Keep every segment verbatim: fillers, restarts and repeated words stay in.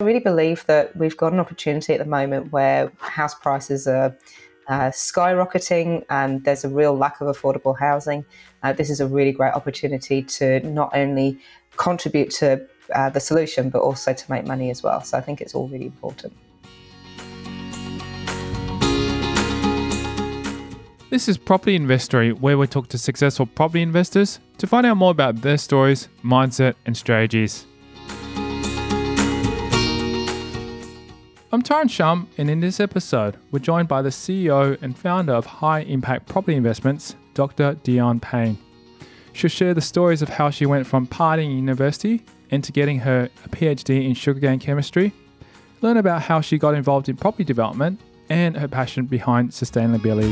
really believe that we've got an opportunity at the moment where house prices are uh, skyrocketing and there's a real lack of affordable housing. Uh, this is a really great opportunity to not only contribute to uh, the solution, but also to make money as well. So I think it's all really important. This is Property Investory, where we talk to successful property investors to find out more about their stories, mindset, and strategies. I'm Taran Shum, and in this episode, we're joined by the C E O and founder of High Impact Property Investments, Doctor Dion Payne. She'll share the stories of how she went from partying in university into getting her PhD in sugarcane chemistry, learn about how she got involved in property development, and her passion behind sustainability.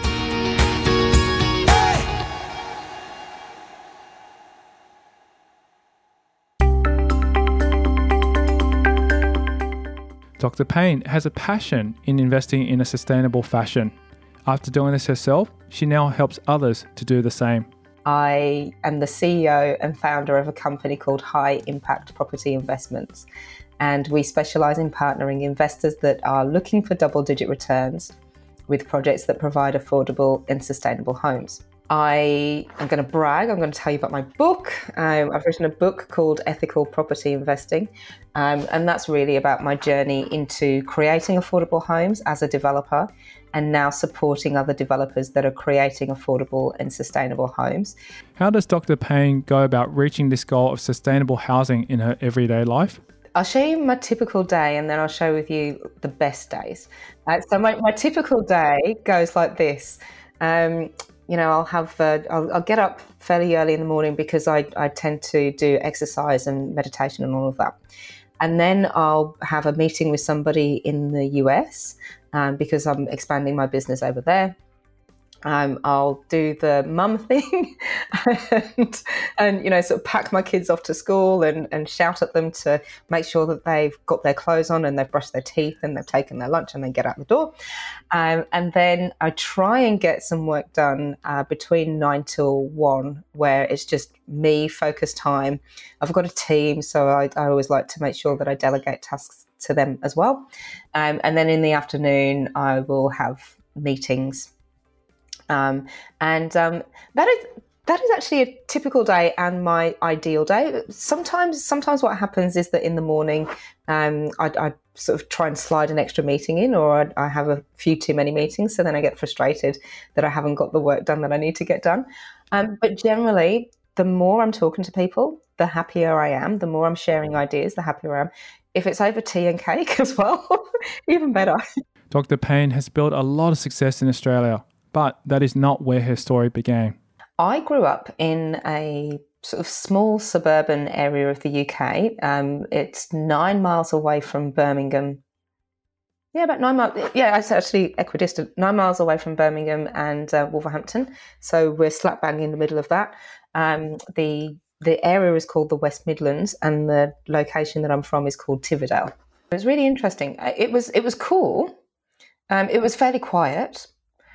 Doctor Payne has a passion in investing in a sustainable fashion. After doing this herself, she now helps others to do the same. I am the C E O and founder of a company called High Impact Property Investments, and we specialise in partnering investors that are looking for double-digit returns with projects that provide affordable and sustainable homes. I am going to brag. I'm going to tell you about my book. Um, I've written a book called Ethical Property Investing, um, and that's really about my journey into creating affordable homes as a developer and now supporting other developers that are creating affordable and sustainable homes. How does Doctor Payne go about reaching this goal of sustainable housing in her everyday life? I'll show you my typical day and then I'll share with you the best days. Uh, so my, my typical day goes like this. Um, You know, I'll have, uh, I'll, I'll get up fairly early in the morning because I, I tend to do exercise and meditation and all of that. And then I'll have a meeting with somebody in the U S um, because I'm expanding my business over there. Um, I'll do the mum thing and, and, you know, sort of pack my kids off to school and, and shout at them to make sure that they've got their clothes on and they've brushed their teeth and they've taken their lunch and then get out the door. Um, and then I try and get some work done uh, between nine till one, where it's just me focused time. I've got a team, so I, I always like to make sure that I delegate tasks to them as well. Um, and then in the afternoon, I will have meetings. Um, and um, that is that is actually a typical day and my ideal day. Sometimes, sometimes what happens is that in the morning, um, I, I sort of try and slide an extra meeting in, or I, I have a few too many meetings, so then I get frustrated that I haven't got the work done that I need to get done. Um, but generally, the more I'm talking to people, the happier I am. The more I'm sharing ideas, the happier I am. If it's over tea and cake as well, even better. Doctor Payne has built a lot of success in Australia, but that is not where her story began. I grew up in a sort of small suburban area of the U K. Um, it's nine miles away from Birmingham. Yeah, about nine miles. Yeah, it's actually equidistant. Nine miles away from Birmingham and uh, Wolverhampton. So we're slap bang in the middle of that. Um, the the area is called the West Midlands, and the location that I'm from is called Tividale. It was really interesting. It was it was cool. Um, it was fairly quiet.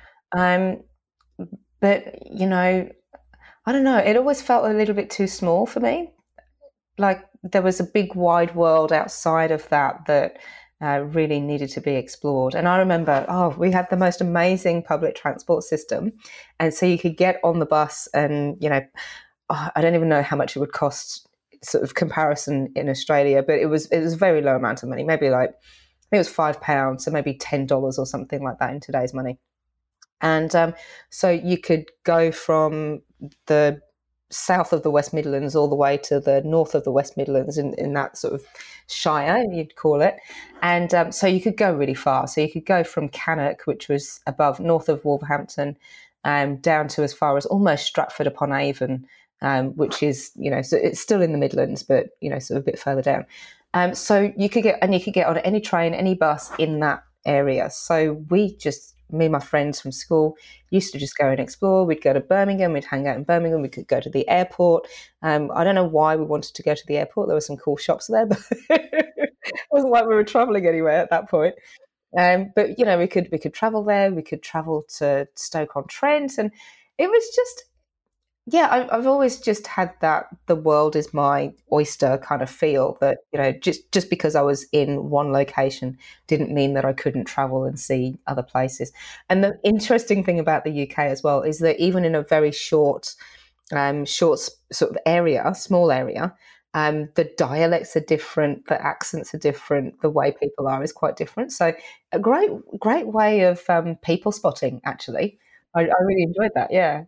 Um, but, you know, I don't know, it always felt a little bit too small for me. Like there was a big wide world outside of that that uh, really needed to be explored. And I remember, oh, we had the most amazing public transport system. And so you could get on the bus and, you know, oh, I don't even know how much it would cost sort of comparison in Australia, but it was, it was a very low amount of money, maybe like, I think it was five pounds, so maybe ten dollars or something like that in today's money. And um, so you could go from the south of the West Midlands all the way to the north of the West Midlands in, in that sort of shire, you'd call it. And um, so you could go really far. So you could go from Cannock, which was above north of Wolverhampton, um, down to as far as almost Stratford upon Avon, um, which is, you know, so it's still in the Midlands, but, you know, sort of a bit further down. Um, so you could get, and you could get on any train, any bus in that area. So we just, me and my friends from school used to just go and explore. We'd go to Birmingham, we'd hang out in Birmingham, we could go to the airport. Um, I don't know why we wanted to go to the airport. There were some cool shops there, but it wasn't like we were travelling anywhere at that point. Um, but, you know, we could we could travel there, we could travel to Stoke-on-Trent, and it was just, Yeah, I've, I've always just had that the world is my oyster kind of feel that, you know, just, just because I was in one location didn't mean that I couldn't travel and see other places. And the interesting thing about the U K as well is that even in a very short, um, short s- sort of area, small area, um, the dialects are different, the accents are different, the way people are is quite different. So a great, great way of um, people spotting, actually. I, I really enjoyed that, yeah.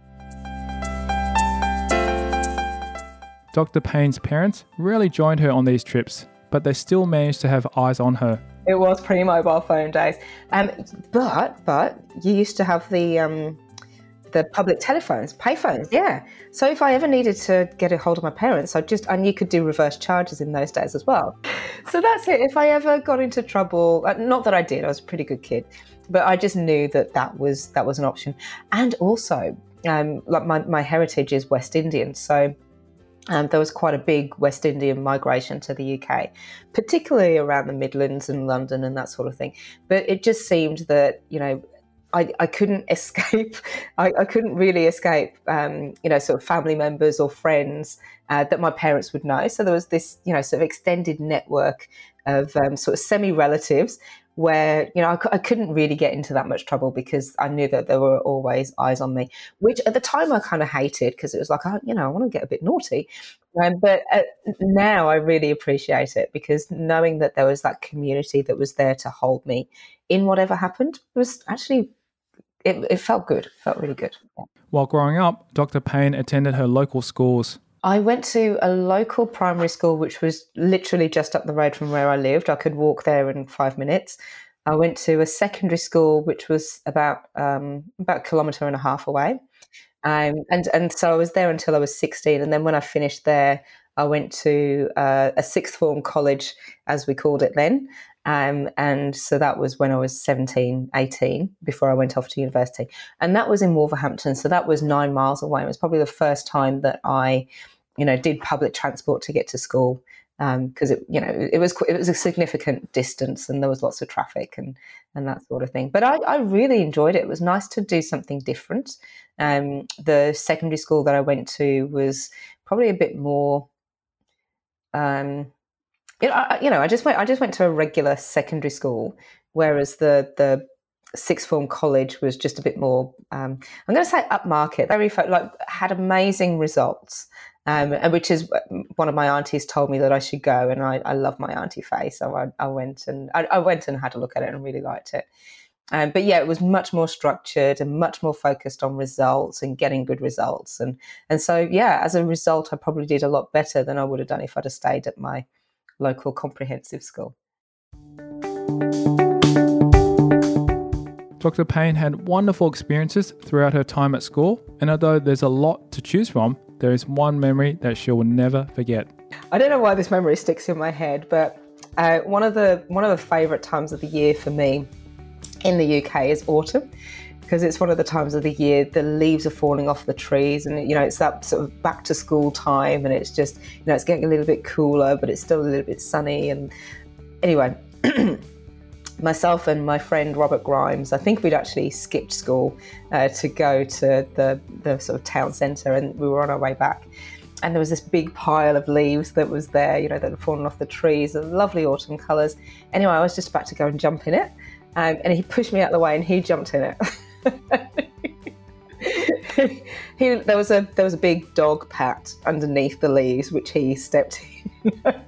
Doctor Payne's parents rarely joined her on these trips, but they still managed to have eyes on her. It was pre-mobile phone days, um, but but you used to have the um, the public telephones, payphones, yeah. So if I ever needed to get a hold of my parents, I just and you could do reverse charges in those days as well. So that's it. If I ever got into trouble, uh, not that I did, I was a pretty good kid, but I just knew that that was that was an option. And also, um, like my my heritage is West Indian, so. Um, there was quite a big West Indian migration to the U K, particularly around the Midlands and London and that sort of thing. But it just seemed that, you know, I, I couldn't escape. I, I couldn't really escape, um, you know, sort of family members or friends uh, that my parents would know. So there was this, you know, sort of extended network of um, sort of semi-relatives where, you know, I, I couldn't really get into that much trouble because I knew that there were always eyes on me, which at the time I kind of hated because it was like, oh, you know, I want to get a bit naughty. Um, but uh, now I really appreciate it because knowing that there was that community that was there to hold me in whatever happened was actually, it, it felt good. It felt really good. Yeah. While growing up, Doctor Payne attended her local schools. I went to a local primary school, which was literally just up the road from where I lived. I could walk there in five minutes. I went to a secondary school, which was about um, about a kilometre and a half away. Um, and and so I was there until I was sixteen, and then when I finished there, I went to uh, a sixth form college, as we called it then. Um, and so that was when I was seventeen, eighteen, before I went off to university. And that was in Wolverhampton, so that was nine miles away. It was probably the first time that I, you know, did public transport to get to school because um, it, you know, it was it was a significant distance and there was lots of traffic and and that sort of thing. But I, I really enjoyed it. It was nice to do something different. Um, the secondary school that I went to was probably a bit more. Um, you know, I, you know, I just went. I just went to a regular secondary school, whereas the the sixth form college was just a bit more. Um, I'm going to say upmarket. Very like had amazing results, um, and which is one of my aunties told me that I should go, and I, I love my auntie Faye, so I, I went and I, I went and had a look at it and really liked it. Um, but yeah, it was much more structured and much more focused on results and getting good results, and and so yeah, as a result, I probably did a lot better than I would have done if I'd have stayed at my local comprehensive school. Doctor Payne had wonderful experiences throughout her time at school, and although there's a lot to choose from, there is one memory that she will never forget. I don't know why this memory sticks in my head, but uh, one of the one of the favourite times of the year for me in the U K is autumn, because it's one of the times of the year the leaves are falling off the trees, and you know it's that sort of back to school time, and it's just you know it's getting a little bit cooler, but it's still a little bit sunny. And anyway, myself and my friend Robert Grimes, I think we'd actually skipped school uh, to go to the the sort of town centre, and we were on our way back. And there was this big pile of leaves that was there, you know, that had fallen off the trees, and lovely autumn colours. Anyway, I was just about to go and jump in it, um, and he pushed me out of the way, and he jumped in it. he, there was a there was a big dog pat underneath the leaves, which he stepped in.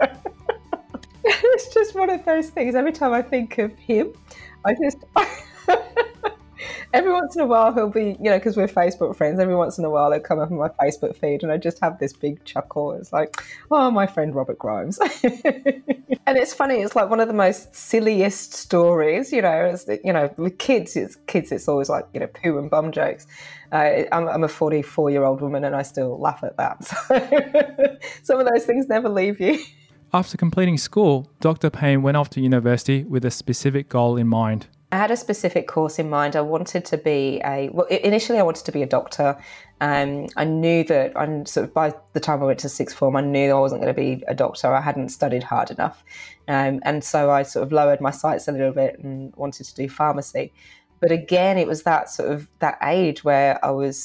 It's just one of those things. Every time I think of him, I just every once in a while he'll be, you know, because we're Facebook friends. Every once in a while he'll come up on my Facebook feed, and I just have this big chuckle. It's like, oh, my friend Robert Grimes. And it's funny. It's like one of the most silliest stories, you know. It's, you know, with kids, it's kids. It's always like, you know, poo and bum jokes. Uh, I'm, I'm a forty-four-year-old woman, and I still laugh at that. So some of those things never leave you. After completing school, Doctor Payne went off to university with a specific goal in mind. I had a specific course in mind. I wanted to be a, well, initially I wanted to be a doctor. Um, I knew that, I'm sort of by the time I went to sixth form, I knew I wasn't going to be a doctor. I hadn't studied hard enough. Um, and so I sort of lowered my sights a little bit and wanted to do pharmacy. But again, it was that sort of, that age where I was,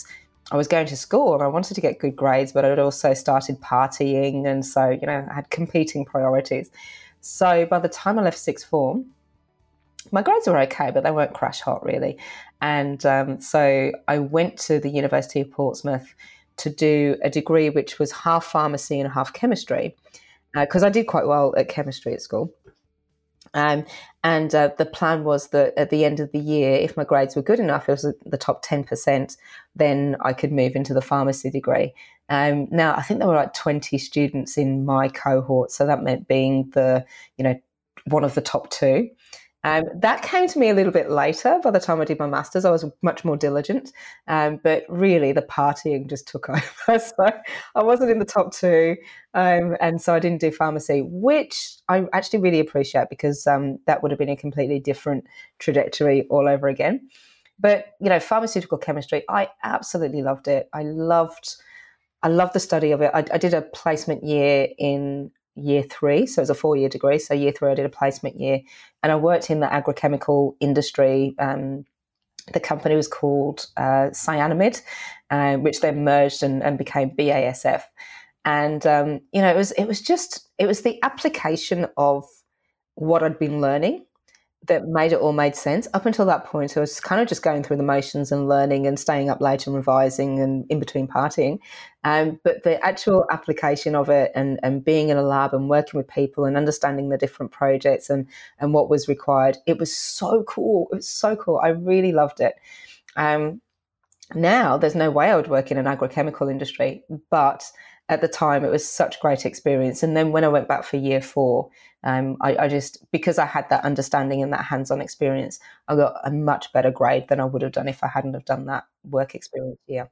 I was going to school and I wanted to get good grades, but I'd also started partying. And so, you know, I had competing priorities. So by the time I left sixth form, my grades were okay, but they weren't crash hot really. And um, so I went to the University of Portsmouth to do a degree which was half pharmacy and half chemistry, because uh, I did quite well at chemistry at school. Um, and uh, the plan was that at the end of the year, if my grades were good enough, it was the top ten percent, then I could move into the pharmacy degree. Um, now, I think there were like twenty students in my cohort, so that meant being the, you know, one of the top two. Um, that came to me a little bit later. By the time I did my master's, I was much more diligent. Um, but really, the partying just took over. So I wasn't in the top two. Um, and so I didn't do pharmacy, which I actually really appreciate, because um, that would have been a completely different trajectory all over again. But, you know, pharmaceutical chemistry, I absolutely loved it. I loved, I loved the study of it. I, I did a placement year in year three, so it was a four-year degree. So year three, I did a placement year, and I worked in the agrochemical industry. Um, the company was called uh, Cyanamid, uh, which then merged and, and became B A S F. And um, you know, it was it was just it was the application of what I'd been learning that made it all made sense. Up until that point, I was kind of just going through the motions and learning and staying up late and revising and in between partying. Um, but the actual application of it, and, and being in a lab and working with people and understanding the different projects and, and what was required, it was so cool. It was so cool. I really loved it. Um, now, there's no way I would work in an agrochemical industry, but at the time, it was such great experience. And then when I went back for year four, um, I, I just, because I had that understanding and that hands-on experience, I got a much better grade than I would have done if I hadn't have done that work experience here.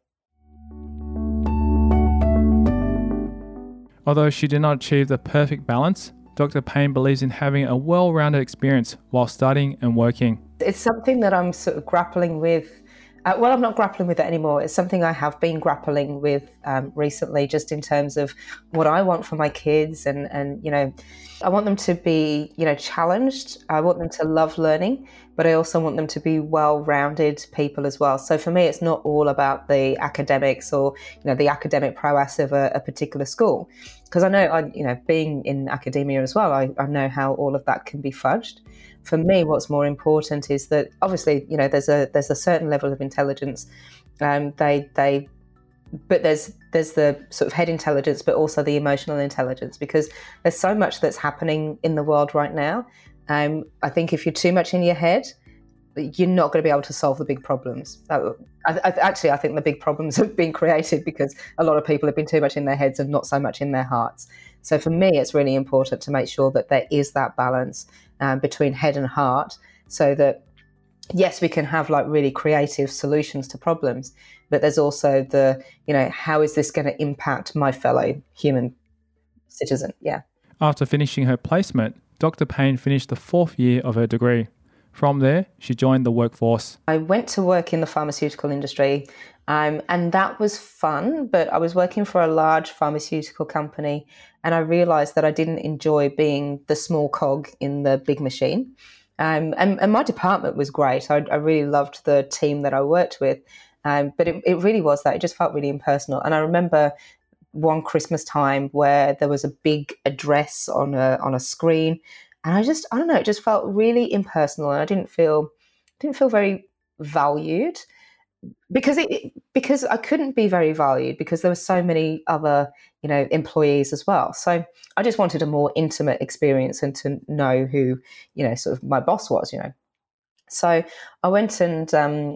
Although she did not achieve the perfect balance, Doctor Payne believes in having a well-rounded experience while studying and working. It's something that I'm sort of grappling with. Uh, well, I'm not grappling with it anymore. It's something I have been grappling with um, recently, just in terms of what I want for my kids. And, and, you know, I want them to be, you know, challenged. I want them to love learning, but I also want them to be well-rounded people as well. So for me, it's not all about the academics or, you know, the academic prowess of a, a particular school. Because I know, I, you know, being in academia as well, I, I know how all of that can be fudged. For me, what's more important is that obviously, you know, there's a there's a certain level of intelligence. Um, they they, but there's there's the sort of head intelligence, but also the emotional intelligence, because there's so much that's happening in the world right now. Um, I think if you're too much in your head, you're not going to be able to solve the big problems. Uh, I, I, actually, I think the big problems have been created because a lot of people have been too much in their heads and not so much in their hearts. So for me, it's really important to make sure that there is that balance um, between head and heart, so that, yes, we can have like really creative solutions to problems, but there's also the, you know, how is this going to impact my fellow human citizen? Yeah. After finishing her placement, Doctor Payne finished the fourth year of her degree. From there, she joined the workforce. I went to work in the pharmaceutical industry, um, and that was fun, but I was working for a large pharmaceutical company, and I realised that I didn't enjoy being the small cog in the big machine. Um, and, and my department was great. I, I really loved the team that I worked with, um, but it, it really was that. It just felt really impersonal. And I remember one Christmas time where there was a big address on a on a screen, and I just, I don't know, it just felt really impersonal, and I didn't feel, didn't feel very valued, because it, because I couldn't be very valued because there were so many other, you know, employees as well. So I just wanted a more intimate experience and to know who, you know, sort of my boss was, you know. So I went and um,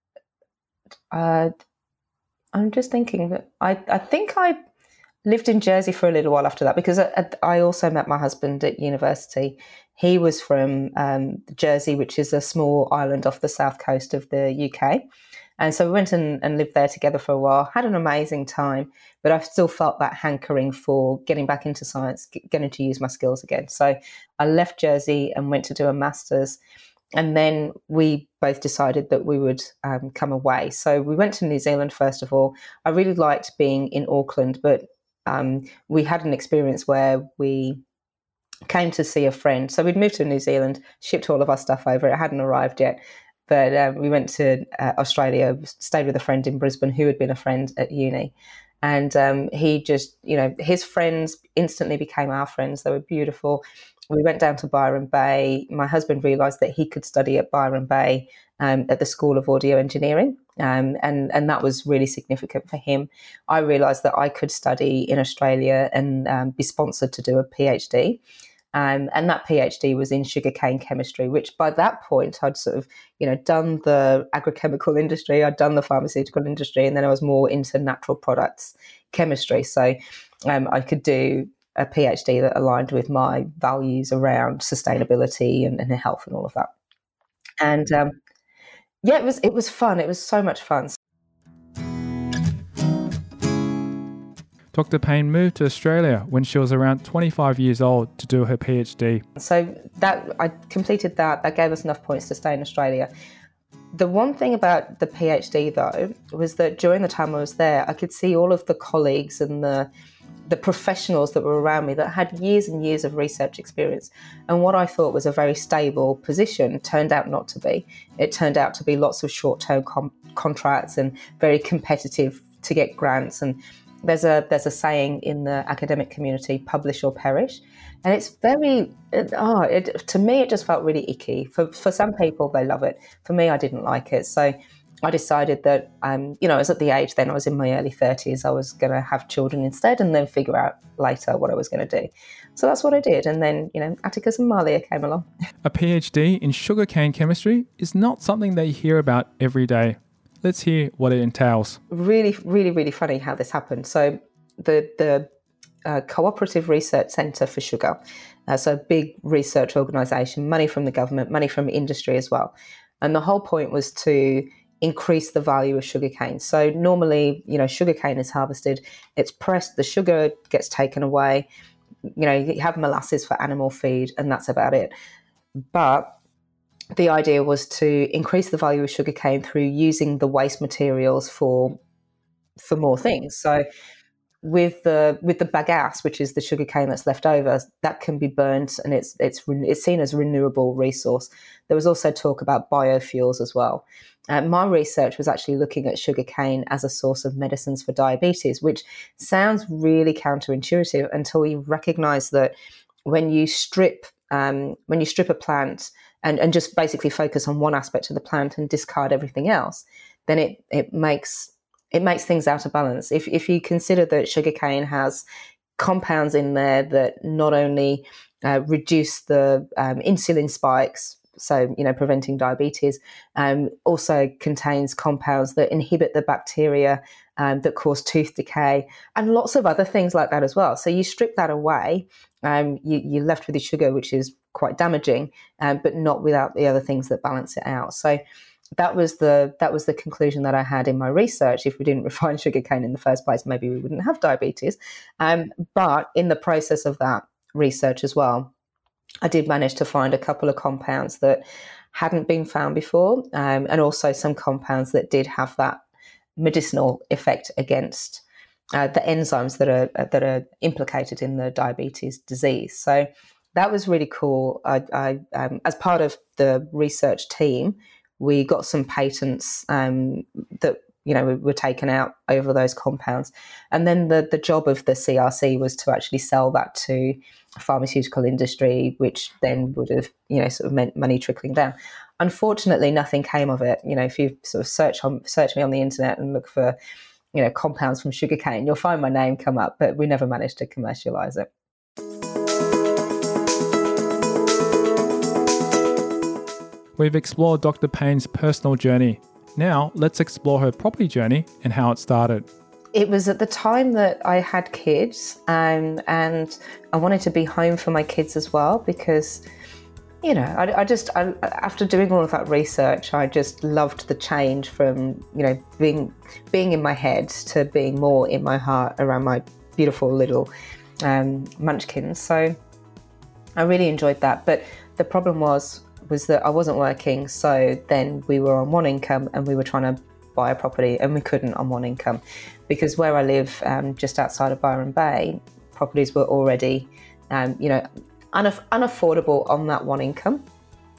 uh, I'm just thinking that I, I think I lived in Jersey for a little while after that, because I, I also met my husband at university. He was from um, Jersey, which is a small island off the south coast of the U K. And so we went and, and lived there together for a while, had an amazing time, but I still felt that hankering for getting back into science, getting to use my skills again. So I left Jersey and went to do a master's. And then we both decided that we would um, come away. So we went to New Zealand, first of all. I really liked being in Auckland, but um, we had an experience where we came to see a friend. So we'd moved to New Zealand, shipped all of our stuff over. It hadn't arrived yet. But um, we went to uh, Australia, stayed with a friend in Brisbane who had been a friend at uni. And um, he just, you know, his friends instantly became our friends. They were beautiful. We went down to Byron Bay. My husband realised that he could study at Byron Bay um, at the School of Audio Engineering. Um, and, and that was really significant for him. I realised that I could study in Australia and um, be sponsored to do a PhD. Um, and that PhD was in sugarcane chemistry, which by that point I'd sort of, you know, done the agrochemical industry, I'd done the pharmaceutical industry, and then I was more into natural products chemistry. So um, I could do a PhD that aligned with my values around sustainability and, and health and all of that. And um, yeah, it was it was fun. It was so much fun. Doctor Payne moved to Australia when she was around twenty-five years old to do her PhD. So that I completed that. That gave us enough points to stay in Australia. The one thing about the PhD, though, was that during the time I was there, I could see all of the colleagues and the the professionals that were around me that had years and years of research experience. And what I thought was a very stable position turned out not to be. It turned out to be lots of short-term com- contracts and very competitive to get grants. And There's a there's a saying in the academic community, publish or perish. And it's very, it, oh, it, to me, it just felt really icky. For for some people, they love it. For me, I didn't like it. So I decided that, um, you know, I was at the age then, I was in my early thirties, I was going to have children instead and then figure out later what I was going to do. So that's what I did. And then, you know, Atticus and Malia came along. A PhD in sugarcane chemistry is not something that you hear about every day. Let's hear what it entails. Really, really, really funny how this happened. So the the uh, Cooperative Research Centre for Sugar, uh, so a big research organisation, money from the government, money from industry as well. And the whole point was to increase the value of sugarcane. So normally, you know, sugarcane is harvested, it's pressed, the sugar gets taken away, you know, you have molasses for animal feed, and that's about it. But the idea was to increase the value of sugarcane through using the waste materials for for more things. So with the with the bagasse, which is the sugarcane that's left over, that can be burnt, and it's it's it's seen as a renewable resource. There was also talk about biofuels as well. Uh, my research was actually looking at sugarcane as a source of medicines for diabetes, which sounds really counterintuitive until you recognise that when you strip um, when you strip a plant and, and just basically focus on one aspect of the plant and discard everything else, then it it makes it makes things out of balance. If if you consider that sugarcane has compounds in there that not only uh, reduce the um, insulin spikes, so you know preventing diabetes, um, also contains compounds that inhibit the bacteria um, that cause tooth decay, and lots of other things like that as well. So you strip that away, um, you, you're left with the sugar, which is quite damaging, um, but not without the other things that balance it out. So that was the that was the conclusion that I had in my research. If we didn't refine sugarcane in the first place, maybe we wouldn't have diabetes. Um, but in the process of that research as well, I did manage to find a couple of compounds that hadn't been found before, um, and also some compounds that did have that medicinal effect against uh, the enzymes that are that are implicated in the diabetes disease. So that was really cool. I, I um, as part of the research team, we got some patents um, that you know were taken out over those compounds, and then the the job of the C R C was to actually sell that to a pharmaceutical industry, which then would have you know sort of meant money trickling down. Unfortunately, nothing came of it. You know, if you sort of search on search me on the internet and look for you know compounds from sugarcane, you'll find my name come up, but we never managed to commercialise it. We've explored Doctor Payne's personal journey. Now, let's explore her property journey and how it started. It was at the time that I had kids, um, and I wanted to be home for my kids as well because, you know, I, I just, I, after doing all of that research, I just loved the change from, you know, being being in my head to being more in my heart around my beautiful little um, munchkins. So I really enjoyed that. But the problem was, was that I wasn't working, so then we were on one income and we were trying to buy a property and we couldn't on one income because where I live um, just outside of Byron Bay, properties were already um, you know unaff- unaffordable on that one income.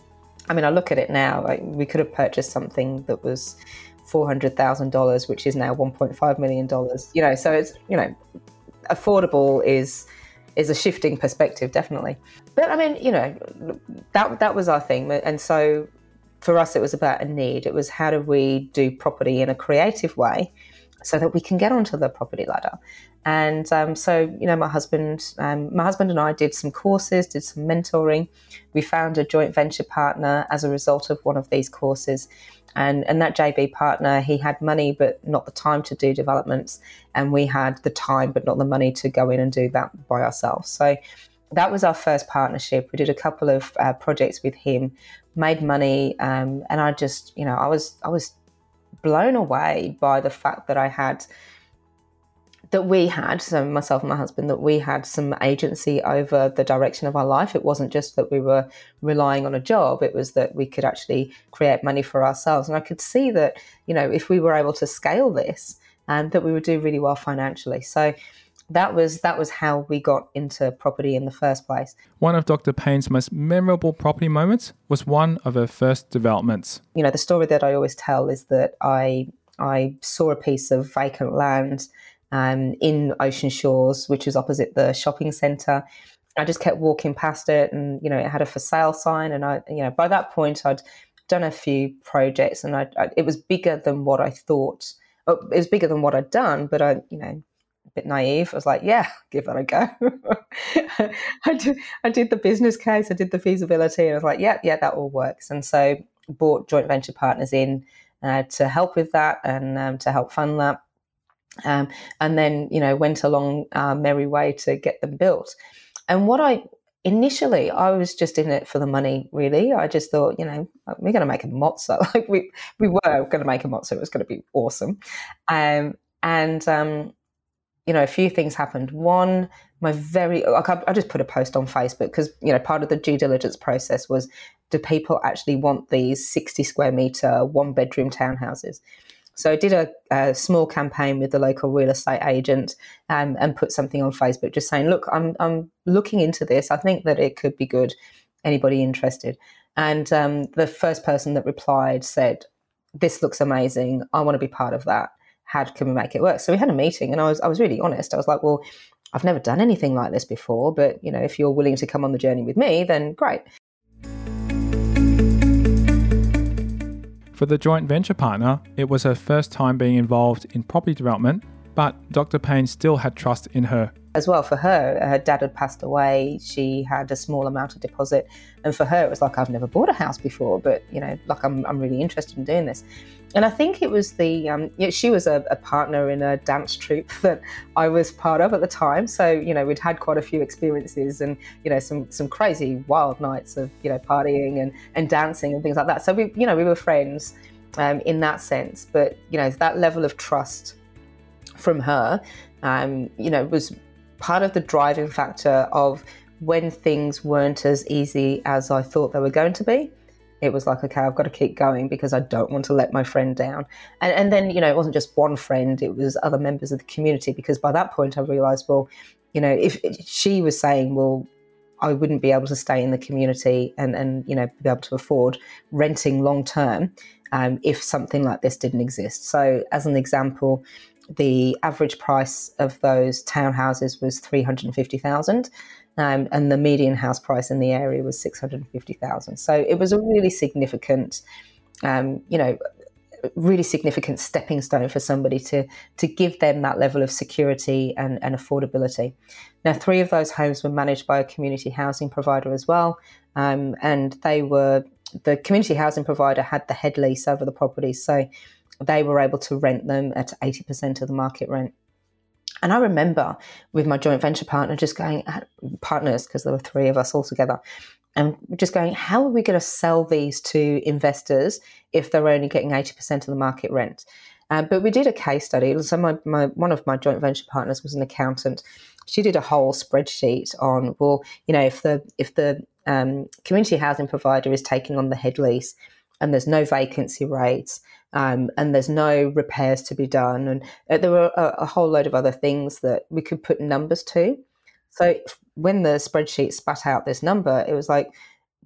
I mean, I look at it now, like we could have purchased something that was four hundred thousand dollars, which is now one point five million dollars, you know, so it's, you know, affordable is is a shifting perspective, definitely. But I mean, you know, that that was our thing. And so for us, it was about a need. It was, how do we do property in a creative way so that we can get onto the property ladder? And um, so, you know, my husband, um, my husband and I did some courses, did some mentoring. We found a joint venture partner as a result of one of these courses. And, and that J V partner, he had money but not the time to do developments. And we had the time but not the money to go in and do that by ourselves. So that was our first partnership. We did a couple of uh, projects with him, made money. Um, and I just, you know, I was, I was blown away by the fact that I had that we had, so myself and my husband, that we had some agency over the direction of our life. It wasn't just that we were relying on a job, it was that we could actually create money for ourselves. And I could see that, you know, if we were able to scale this, and that we would do really well financially. So that was that was how we got into property in the first place. One of Doctor Payne's most memorable property moments was one of her first developments. You know, the story that I always tell is that I I saw a piece of vacant land Um, in Ocean Shores, which was opposite the shopping centre. I just kept walking past it, and you know, it had a for sale sign. And I, you know, by that point, I'd done a few projects, and I, I it was bigger than what I thought. Oh, it was bigger than what I'd done, but I, you know, a bit naive. I was like, yeah, give that a go. I did, I did the business case, I did the feasibility, and I was like, yeah, yeah, that all works. And so brought joint venture partners in uh, to help with that and um, to help fund that. Um, and then, you know, went along our merry way to get them built. And what I initially, I was just in it for the money, really. I just thought, you know, we're going to make a mozza. Like we we were going to make a mozza. It was going to be awesome. Um, and, um, you know, a few things happened. One, my very, like I, I just put a post on Facebook because, you know, part of the due diligence process was, do people actually want these sixty square metre, one bedroom townhouses? So I did a, a small campaign with the local real estate agent um, and put something on Facebook just saying, look, I'm I'm looking into this. I think that it could be good. Anybody interested? And um, the first person that replied said, this looks amazing. I want to be part of that. How can we make it work? So we had a meeting, and I was I was really honest. I was like, well, I've never done anything like this before, but you know, if you're willing to come on the journey with me, then great. For the joint venture partner, it was her first time being involved in property development, but Doctor Payne still had trust in her. As well, for her, her dad had passed away. She had a small amount of deposit. And for her, it was like, I've never bought a house before, but, you know, like I'm I'm really interested in doing this. And I think it was the, um, you know, she was a, a partner in a dance troupe that I was part of at the time. So, you know, we'd had quite a few experiences and, you know, some some crazy wild nights of, you know, partying and, and dancing and things like that. So, we, you know, we were friends um, in that sense. But, you know, that level of trust from her, um, you know, was part of the driving factor of when things weren't as easy as I thought they were going to be. It was like, okay, I've got to keep going because I don't want to let my friend down. And, and then, you know, it wasn't just one friend, it was other members of the community, because by that point I realised, well, you know, if she was saying, well, I wouldn't be able to stay in the community and, and you know, be able to afford renting long term um, if something like this didn't exist. So as an example, the average price of those townhouses was three hundred fifty thousand dollars. Um, and the median house price in the area was six hundred fifty thousand dollars. So it was a really significant, um, you know, really significant stepping stone for somebody to to give them that level of security and, and affordability. Now, three of those homes were managed by a community housing provider as well, um, and they were the community housing provider had the head lease over the properties, so they were able to rent them at eighty percent of the market rent. And I remember with my joint venture partner just going, partners, because there were three of us all together, and just going, how are we going to sell these to investors if they're only getting eighty percent of the market rent? Uh, but we did a case study. So my, my one of my joint venture partners was an accountant. She did a whole spreadsheet on, well, you know, if the if the um, community housing provider is taking on the head lease and there's no vacancy rates, Um, and there's no repairs to be done. And uh, there were a, a whole load of other things that we could put numbers to. So when the spreadsheet spat out this number, it was like,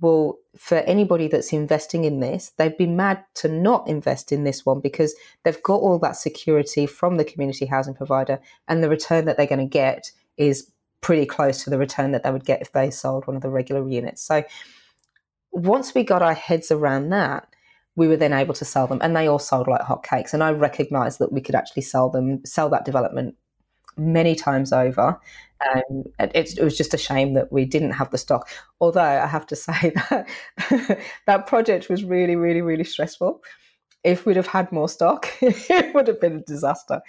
well, for anybody that's investing in this, they'd be mad to not invest in this one because they've got all that security from the community housing provider, and the return that they're going to get is pretty close to the return that they would get if they sold one of the regular units. So once we got our heads around that, we were then able to sell them, and they all sold like hotcakes. And I recognised that we could actually sell them, sell that development many times over. Um, it, it was just a shame that we didn't have the stock. Although I have to say that that project was really, really, really stressful. If we'd have had more stock, it would have been a disaster.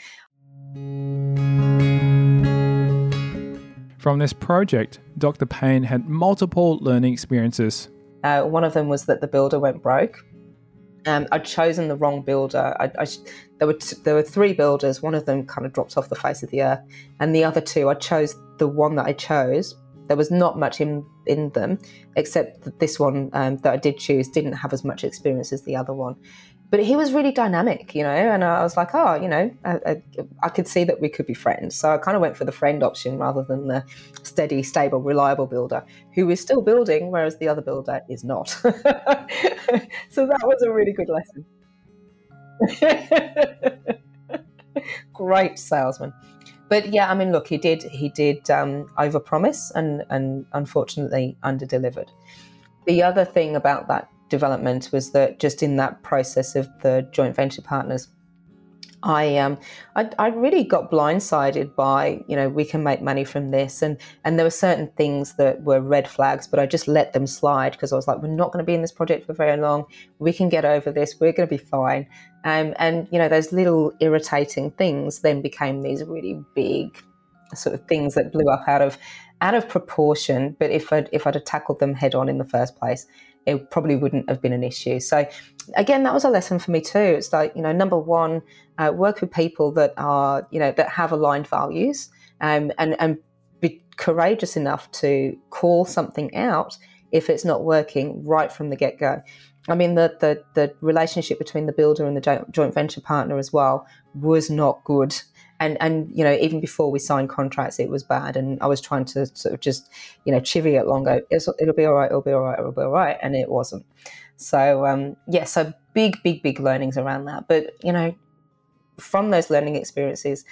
From this project, Doctor Payne had multiple learning experiences. Uh, one of them was that the builder went broke. Um, I'd chosen the wrong builder. I, I, there were t- there were three builders. One of them kind of dropped off the face of the earth, and the other two, I chose the one that I chose. There was not much in, in them, except that this one um, that I did choose didn't have as much experience as the other one. But he was really dynamic, you know, and I was like, oh, you know, I, I, I could see that we could be friends. So I kind of went for the friend option rather than the steady, stable, reliable builder who is still building, whereas the other builder is not. So that was a really good lesson. Great salesman. But yeah, I mean, look, he did he did um, overpromise and, and unfortunately underdelivered. The other thing about that development was that just in that process of the joint venture partners, I um I, I really got blindsided by, you know, we can make money from this, and and there were certain things that were red flags, but I just let them slide because I was like, we're not going to be in this project for very long. We can get over this. We're going to be fine. Um, and you know, those little irritating things then became these really big sort of things that blew up out of out of proportion. But if I'd, if I'd have tackled them head on in the first place, it probably wouldn't have been an issue. So again, that was a lesson for me too. It's like, you know, number one, uh, work with people that are, you know, that have aligned values, um, and, and be courageous enough to call something out if it's not working right from the get-go. I mean, the, the, the relationship between the builder and the joint venture partner as well was not good. And, and you know, even before we signed contracts, it was bad. And I was trying to sort of just, you know, chivvy it along, go, it'll be all right, it'll be all right, it'll be all right. And it wasn't. So, um, yeah, so big, big, big learnings around that. But, you know, from those learning experiences,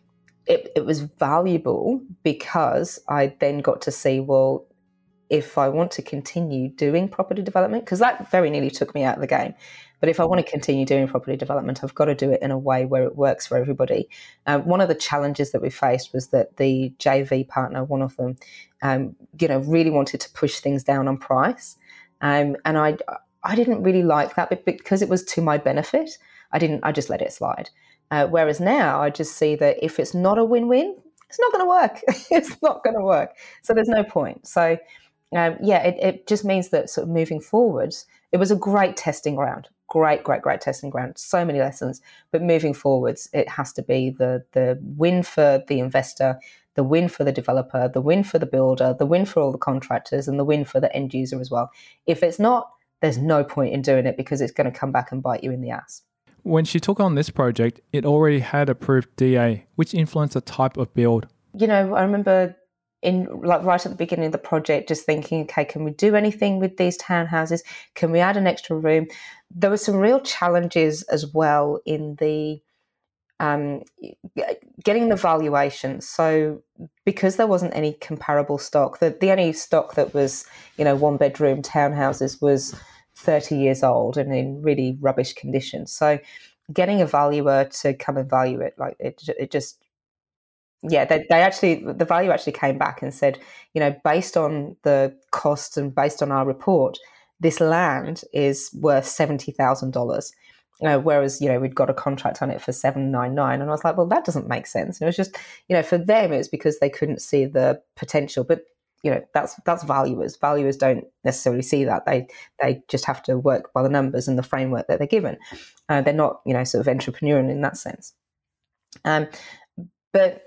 it, it was valuable because I then got to see, well, if I want to continue doing property development, because that very nearly took me out of the game. But if I want to continue doing property development, I've got to do it in a way where it works for everybody. Um, one of the challenges that we faced was that the J V partner, one of them, um, you know, really wanted to push things down on price. Um, and I I didn't really like that, but because it was to my benefit, I didn't. I just let it slide. Uh, whereas now I just see that if it's not a win-win, it's not going to work. It's not going to work. So there's no point. So um, yeah, it, it just means that sort of moving forwards, it was a great testing ground. Great, great, great testing ground. So many lessons. But moving forwards, it has to be the the win for the investor, the win for the developer, the win for the builder, the win for all the contractors, and the win for the end user as well. If it's not, there's no point in doing it because it's going to come back and bite you in the ass. When she took on this project, it already had approved D A, which influenced the type of build. You know, I remember in like right at the beginning of the project, just thinking, okay, can we do anything with these townhouses? Can we add an extra room? There were some real challenges as well in the um, getting the valuation. So because there wasn't any comparable stock, the, the only stock that was, you know, one bedroom townhouses was thirty years old and in really rubbish condition. So getting a valuer to come and value it, like it, it just, yeah, they, they actually, the value actually came back and said, you know, based on the cost and based on our report, this land is worth seventy thousand dollars. Uh, whereas, you know, we'd got a contract on it for seven ninety-nine. And I was like, well, that doesn't make sense. And it was just, you know, for them, it was because they couldn't see the potential. But, you know, that's that's valuers. Valuers don't necessarily see that. They they just have to work by the numbers and the framework that they're given. Uh, they're not, you know, sort of entrepreneurial in that sense. Um, but,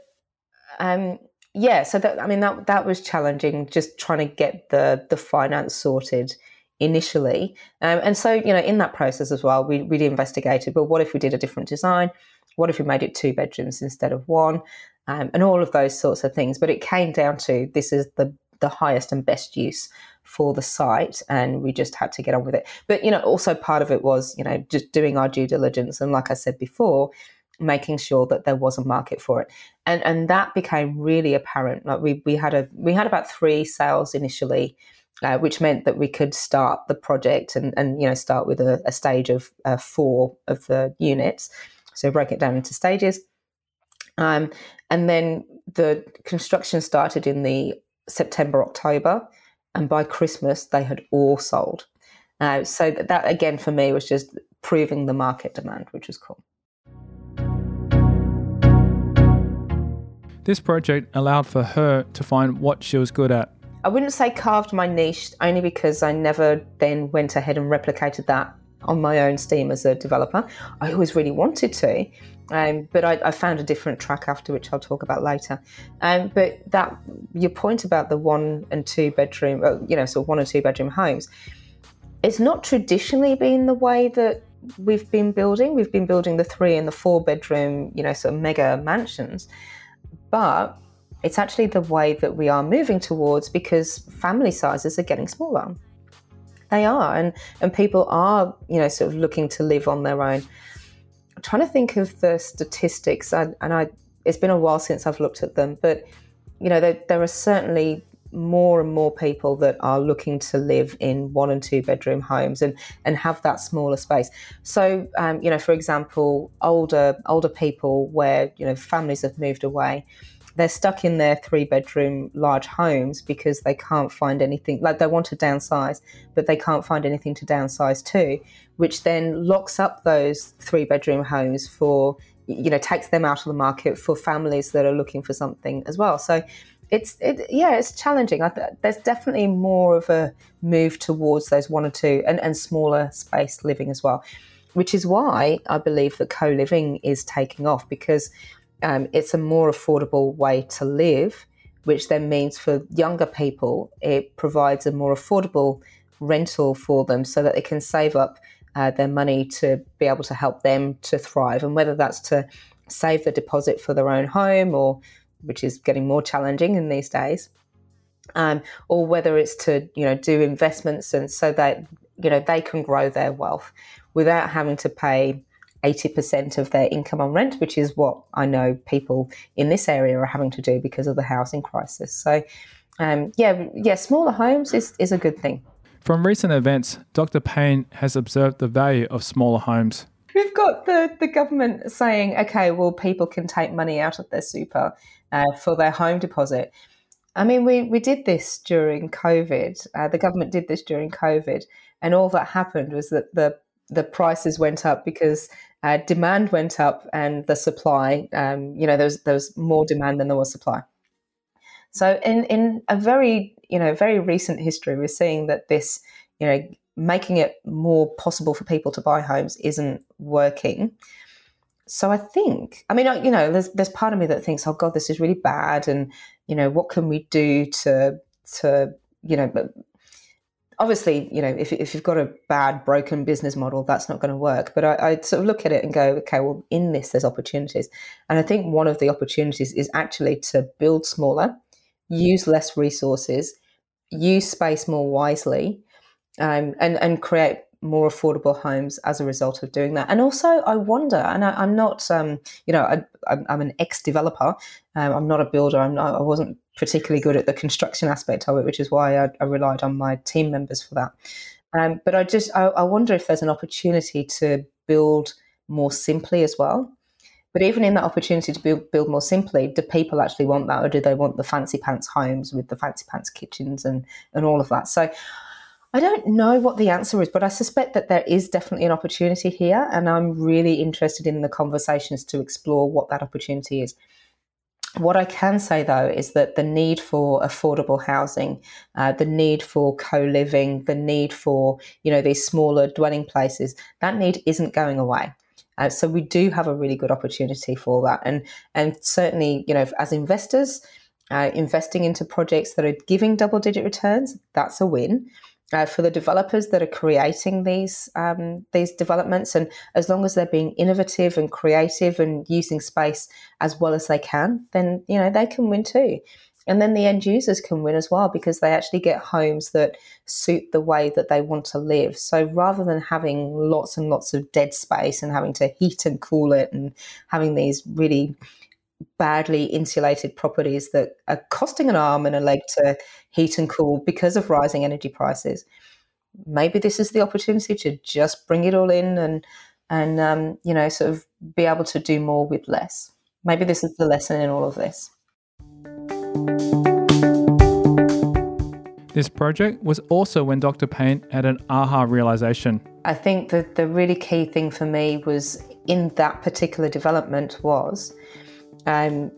um, yeah, so that, I mean, that that was challenging, just trying to get the the finance sorted initially. Um, and so, you know, in that process as well, we, we'd investigated, well, what if we did a different design? What if we made it two bedrooms instead of one? Um, and all of those sorts of things. But it came down to, this is the the highest and best use for the site, and we just had to get on with it. But, you know, also part of it was, you know, just doing our due diligence. And like I said before, making sure that there was a market for it. And and that became really apparent. Like we we had a we had about three sales initially, uh, which meant that we could start the project and, and you know, start with a, a stage of uh, four of the units. So break it down into stages. Um, and then the construction started in the September, October, and by Christmas they had all sold. Uh, so that, that again for me was just proving the market demand, which was cool. This project allowed for her to find what she was good at. I wouldn't say carved my niche, only because I never then went ahead and replicated that on my own steam as a developer. I always really wanted to, um, but I, I found a different track after, which I'll talk about later. Um, but that your point about the one and two bedroom, uh, you know, sort of one or two bedroom homes, it's not traditionally been the way that we've been building. We've been building the three and the four bedroom, you know, sort of mega mansions, but it's actually the way that we are moving towards, because family sizes are getting smaller. They are, and, and people are, you know, sort of looking to live on their own. I'm trying to think of the statistics, and, and I, it's been a while since I've looked at them, but, you know, there, there are certainly more and more people that are looking to live in one and two bedroom homes and, and have that smaller space. So, um, you know, for example, older older people where, you know, families have moved away, they're stuck in their three bedroom large homes because they can't find anything, like they want to downsize, but they can't find anything to downsize to, which then locks up those three bedroom homes for, you know, takes them out of the market for families that are looking for something as well. So it's, it, yeah, it's challenging. I th- there's definitely more of a move towards those one or two and, and smaller space living as well, which is why I believe that co-living is taking off, because Um, it's a more affordable way to live, which then means for younger people, it provides a more affordable rental for them so that they can save up uh, their money to be able to help them to thrive. And whether that's to save the deposit for their own home, or which is getting more challenging in these days, um, or whether it's to, you know, do investments, and so that, you know, they can grow their wealth without having to pay eighty percent of their income on rent, which is what I know people in this area are having to do because of the housing crisis. So, um, yeah, yeah, smaller homes is, is a good thing. From recent events, Doctor Payne has observed the value of smaller homes. We've got the, the government saying, okay, well, people can take money out of their super uh, for their home deposit. I mean, we, we did this during COVID. Uh, the government did this during COVID, and all that happened was that the the prices went up because uh, demand went up and the supply, um, you know, there was, there was more demand than there was supply. So in, in a very, you know, very recent history, we're seeing that this, you know, making it more possible for people to buy homes isn't working. So I think, I mean, you know, there's there's part of me that thinks, oh God, this is really bad, and, you know, what can we do to, to you know, but obviously, you know, if, if you've got a bad, broken business model, that's not going to work. But I, I sort of look at it and go, okay, well, in this, there's opportunities. And I think one of the opportunities is actually to build smaller, use less resources, use space more wisely, um, and, and create more affordable homes as a result of doing that. And also, I wonder, and I, I'm not, um, you know, I, I'm, I'm an ex-developer. Um, I'm not a builder. I'm not, I wasn't particularly good at the construction aspect of it, which is why I, I relied on my team members for that. Um, but I just, I, I wonder if there's an opportunity to build more simply as well. But even in that opportunity to build, build more simply, do people actually want that, or do they want the fancy pants homes with the fancy pants kitchens and, and all of that? So I don't know what the answer is, but I suspect that there is definitely an opportunity here, and I'm really interested in the conversations to explore what that opportunity is. What I can say, though, is that the need for affordable housing, uh, the need for co-living, the need for, you know, these smaller dwelling places, that need isn't going away. Uh, so we do have a really good opportunity for that. And, and certainly, you know, as investors, uh, investing into projects that are giving double-digit returns, that's a win. Uh, for the developers that are creating these um, these developments, and as long as they're being innovative and creative and using space as well as they can, then, you know, they can win too. And then the end users can win as well, because they actually get homes that suit the way that they want to live. So rather than having lots and lots of dead space and having to heat and cool it and having these really badly insulated properties that are costing an arm and a leg to heat and cool because of rising energy prices, maybe this is the opportunity to just bring it all in and, and um, you know, sort of be able to do more with less. Maybe this is the lesson in all of this. This project was also when Doctor Payne had an aha realization. I think that the really key thing for me was in that particular development was, um,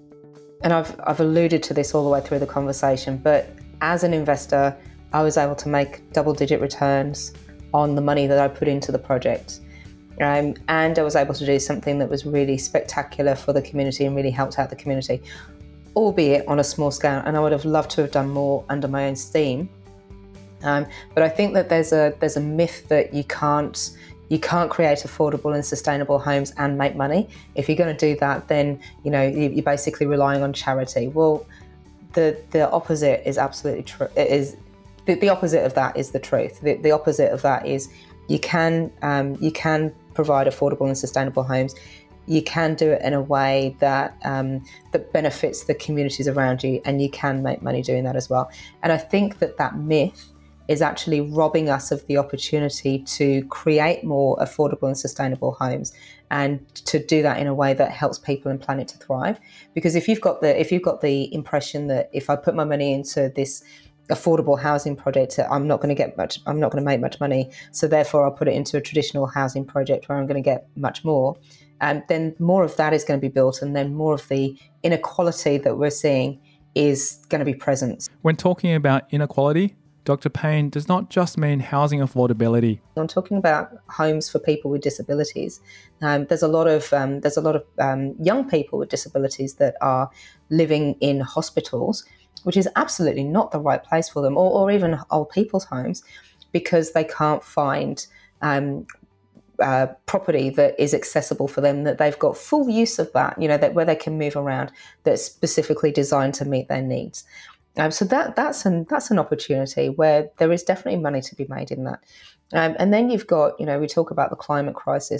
and I've, I've alluded to this all the way through the conversation, but as an investor, I was able to make double-digit returns on the money that I put into the project. Um, and I was able to do something that was really spectacular for the community and really helped out the community, albeit on a small scale, and I would have loved to have done more under my own steam. Um, but I think that there's a there's a myth that you can't you can't create affordable and sustainable homes and make money. If you're going to do that, then you know you're basically relying on charity. Well, the the opposite is absolutely true. It is the, the opposite of that is the truth. The, the opposite of that is you can um, you can provide affordable and sustainable homes. You can do it in a way that um, that benefits the communities around you, and you can make money doing that as well. And I think that that myth is actually robbing us of the opportunity to create more affordable and sustainable homes, and to do that in a way that helps people and planet to thrive. Because if you've got the if you've got the impression that if I put my money into this affordable housing project, I'm not going to get much, I'm not going to make much money, so therefore I'll put it into a traditional housing project where I'm going to get much more. And um, then more of that is going to be built, and then more of the inequality that we're seeing is going to be present. When talking about inequality, Doctor Payne does not just mean housing affordability. I'm talking about homes for people with disabilities. Um, there's a lot of um, there's a lot of um, young people with disabilities that are living in hospitals, which is absolutely not the right place for them, or, or even old people's homes, because they can't find um, Uh, property that is accessible for them, that they've got full use of that, you know, that where they can move around, that's specifically designed to meet their needs. Um, so that that's an that's an opportunity where there is definitely money to be made in that. Um, and then you've got, you know, we talk about the climate crisis.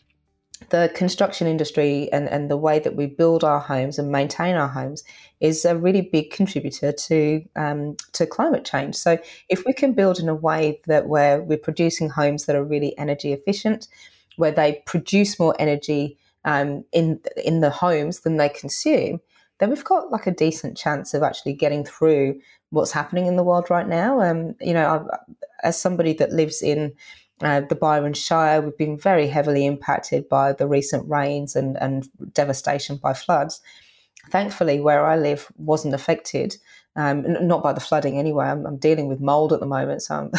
The construction industry and, and the way that we build our homes and maintain our homes is a really big contributor to um, to climate change. So if we can build in a way that where we're producing homes that are really energy efficient, where they produce more energy um, in in the homes than they consume, then we've got like a decent chance of actually getting through what's happening in the world right now. Um, you know, I've, as somebody that lives in Uh, the Byron Shire, we've been very heavily impacted by the recent rains and, and devastation by floods. Thankfully, where I live wasn't affected, um, n- not by the flooding anyway. I'm, I'm dealing with mould at the moment, so I'm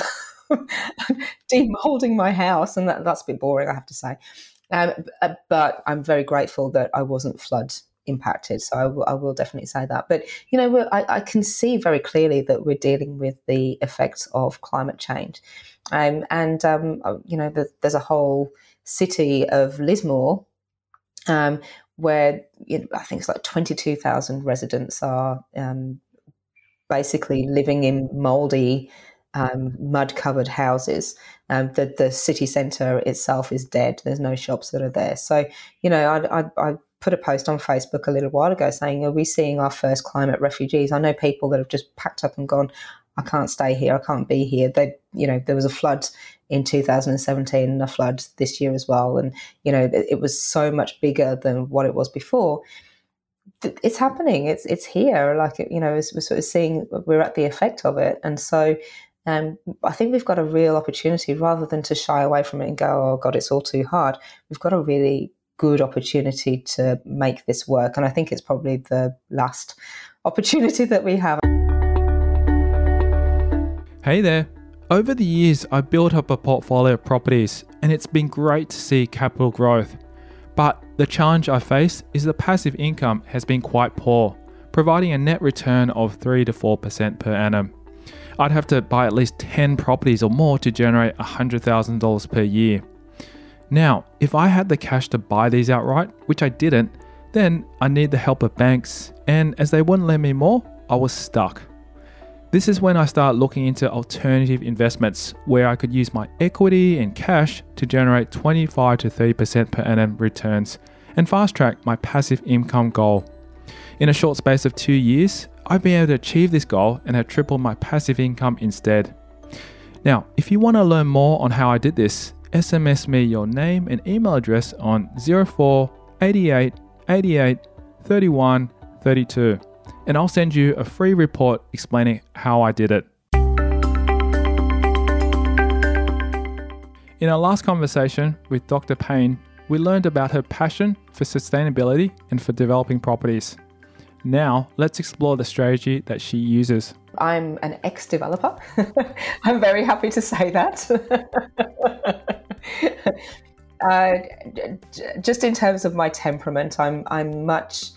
demoulding my house, and that, that's a bit boring, I have to say. Um, but I'm very grateful that I wasn't flood impacted, so I, w- I will definitely say that. But, you know, we're, I, I can see very clearly that we're dealing with the effects of climate change. Um, and, um, you know, the, there's a whole city of Lismore um, where you know, I think it's like twenty-two thousand residents are um, basically living in mouldy, um, mud-covered houses. Um, the, the city centre itself is dead. There's no shops that are there. So, you know, I, I, I put a post on Facebook a little while ago saying, are we seeing our first climate refugees? I know people that have just packed up and gone, I can't stay here, I can't be here. They, you know, there was a flood in two thousand seventeen and a flood this year as well. And, you know, it, it was so much bigger than what it was before. It's happening. It's it's here. Like, you know, we're sort of seeing, we're at the effect of it. And so um, I think we've got a real opportunity, rather than to shy away from it and go, oh God, it's all too hard. We've got a really good opportunity to make this work. And I think it's probably the last opportunity that we have. Hey there. Over the years, I've built up a portfolio of properties, and it's been great to see capital growth. But the challenge I face is the passive income has been quite poor, providing a net return of three to four percent per annum. I'd have to buy at least ten properties or more to generate one hundred thousand dollars per year. Now, if I had the cash to buy these outright, which I didn't, then I need the help of banks, and as they wouldn't lend me more, I was stuck. This is when I started looking into alternative investments where I could use my equity and cash to generate twenty-five to thirty percent per annum returns and fast track my passive income goal. In a short space of two years, I've been able to achieve this goal and have tripled my passive income instead. Now, if you want to learn more on how I did this, S M S me your name and email address on zero four eight eight eight eight three one three two, and I'll send you a free report explaining how I did it. In our last conversation with Doctor Payne, we learned about her passion for sustainability and for developing properties. Now, let's explore the strategy that she uses. I'm an ex-developer. I'm very happy to say that. uh, just in terms of my temperament, I'm I'm much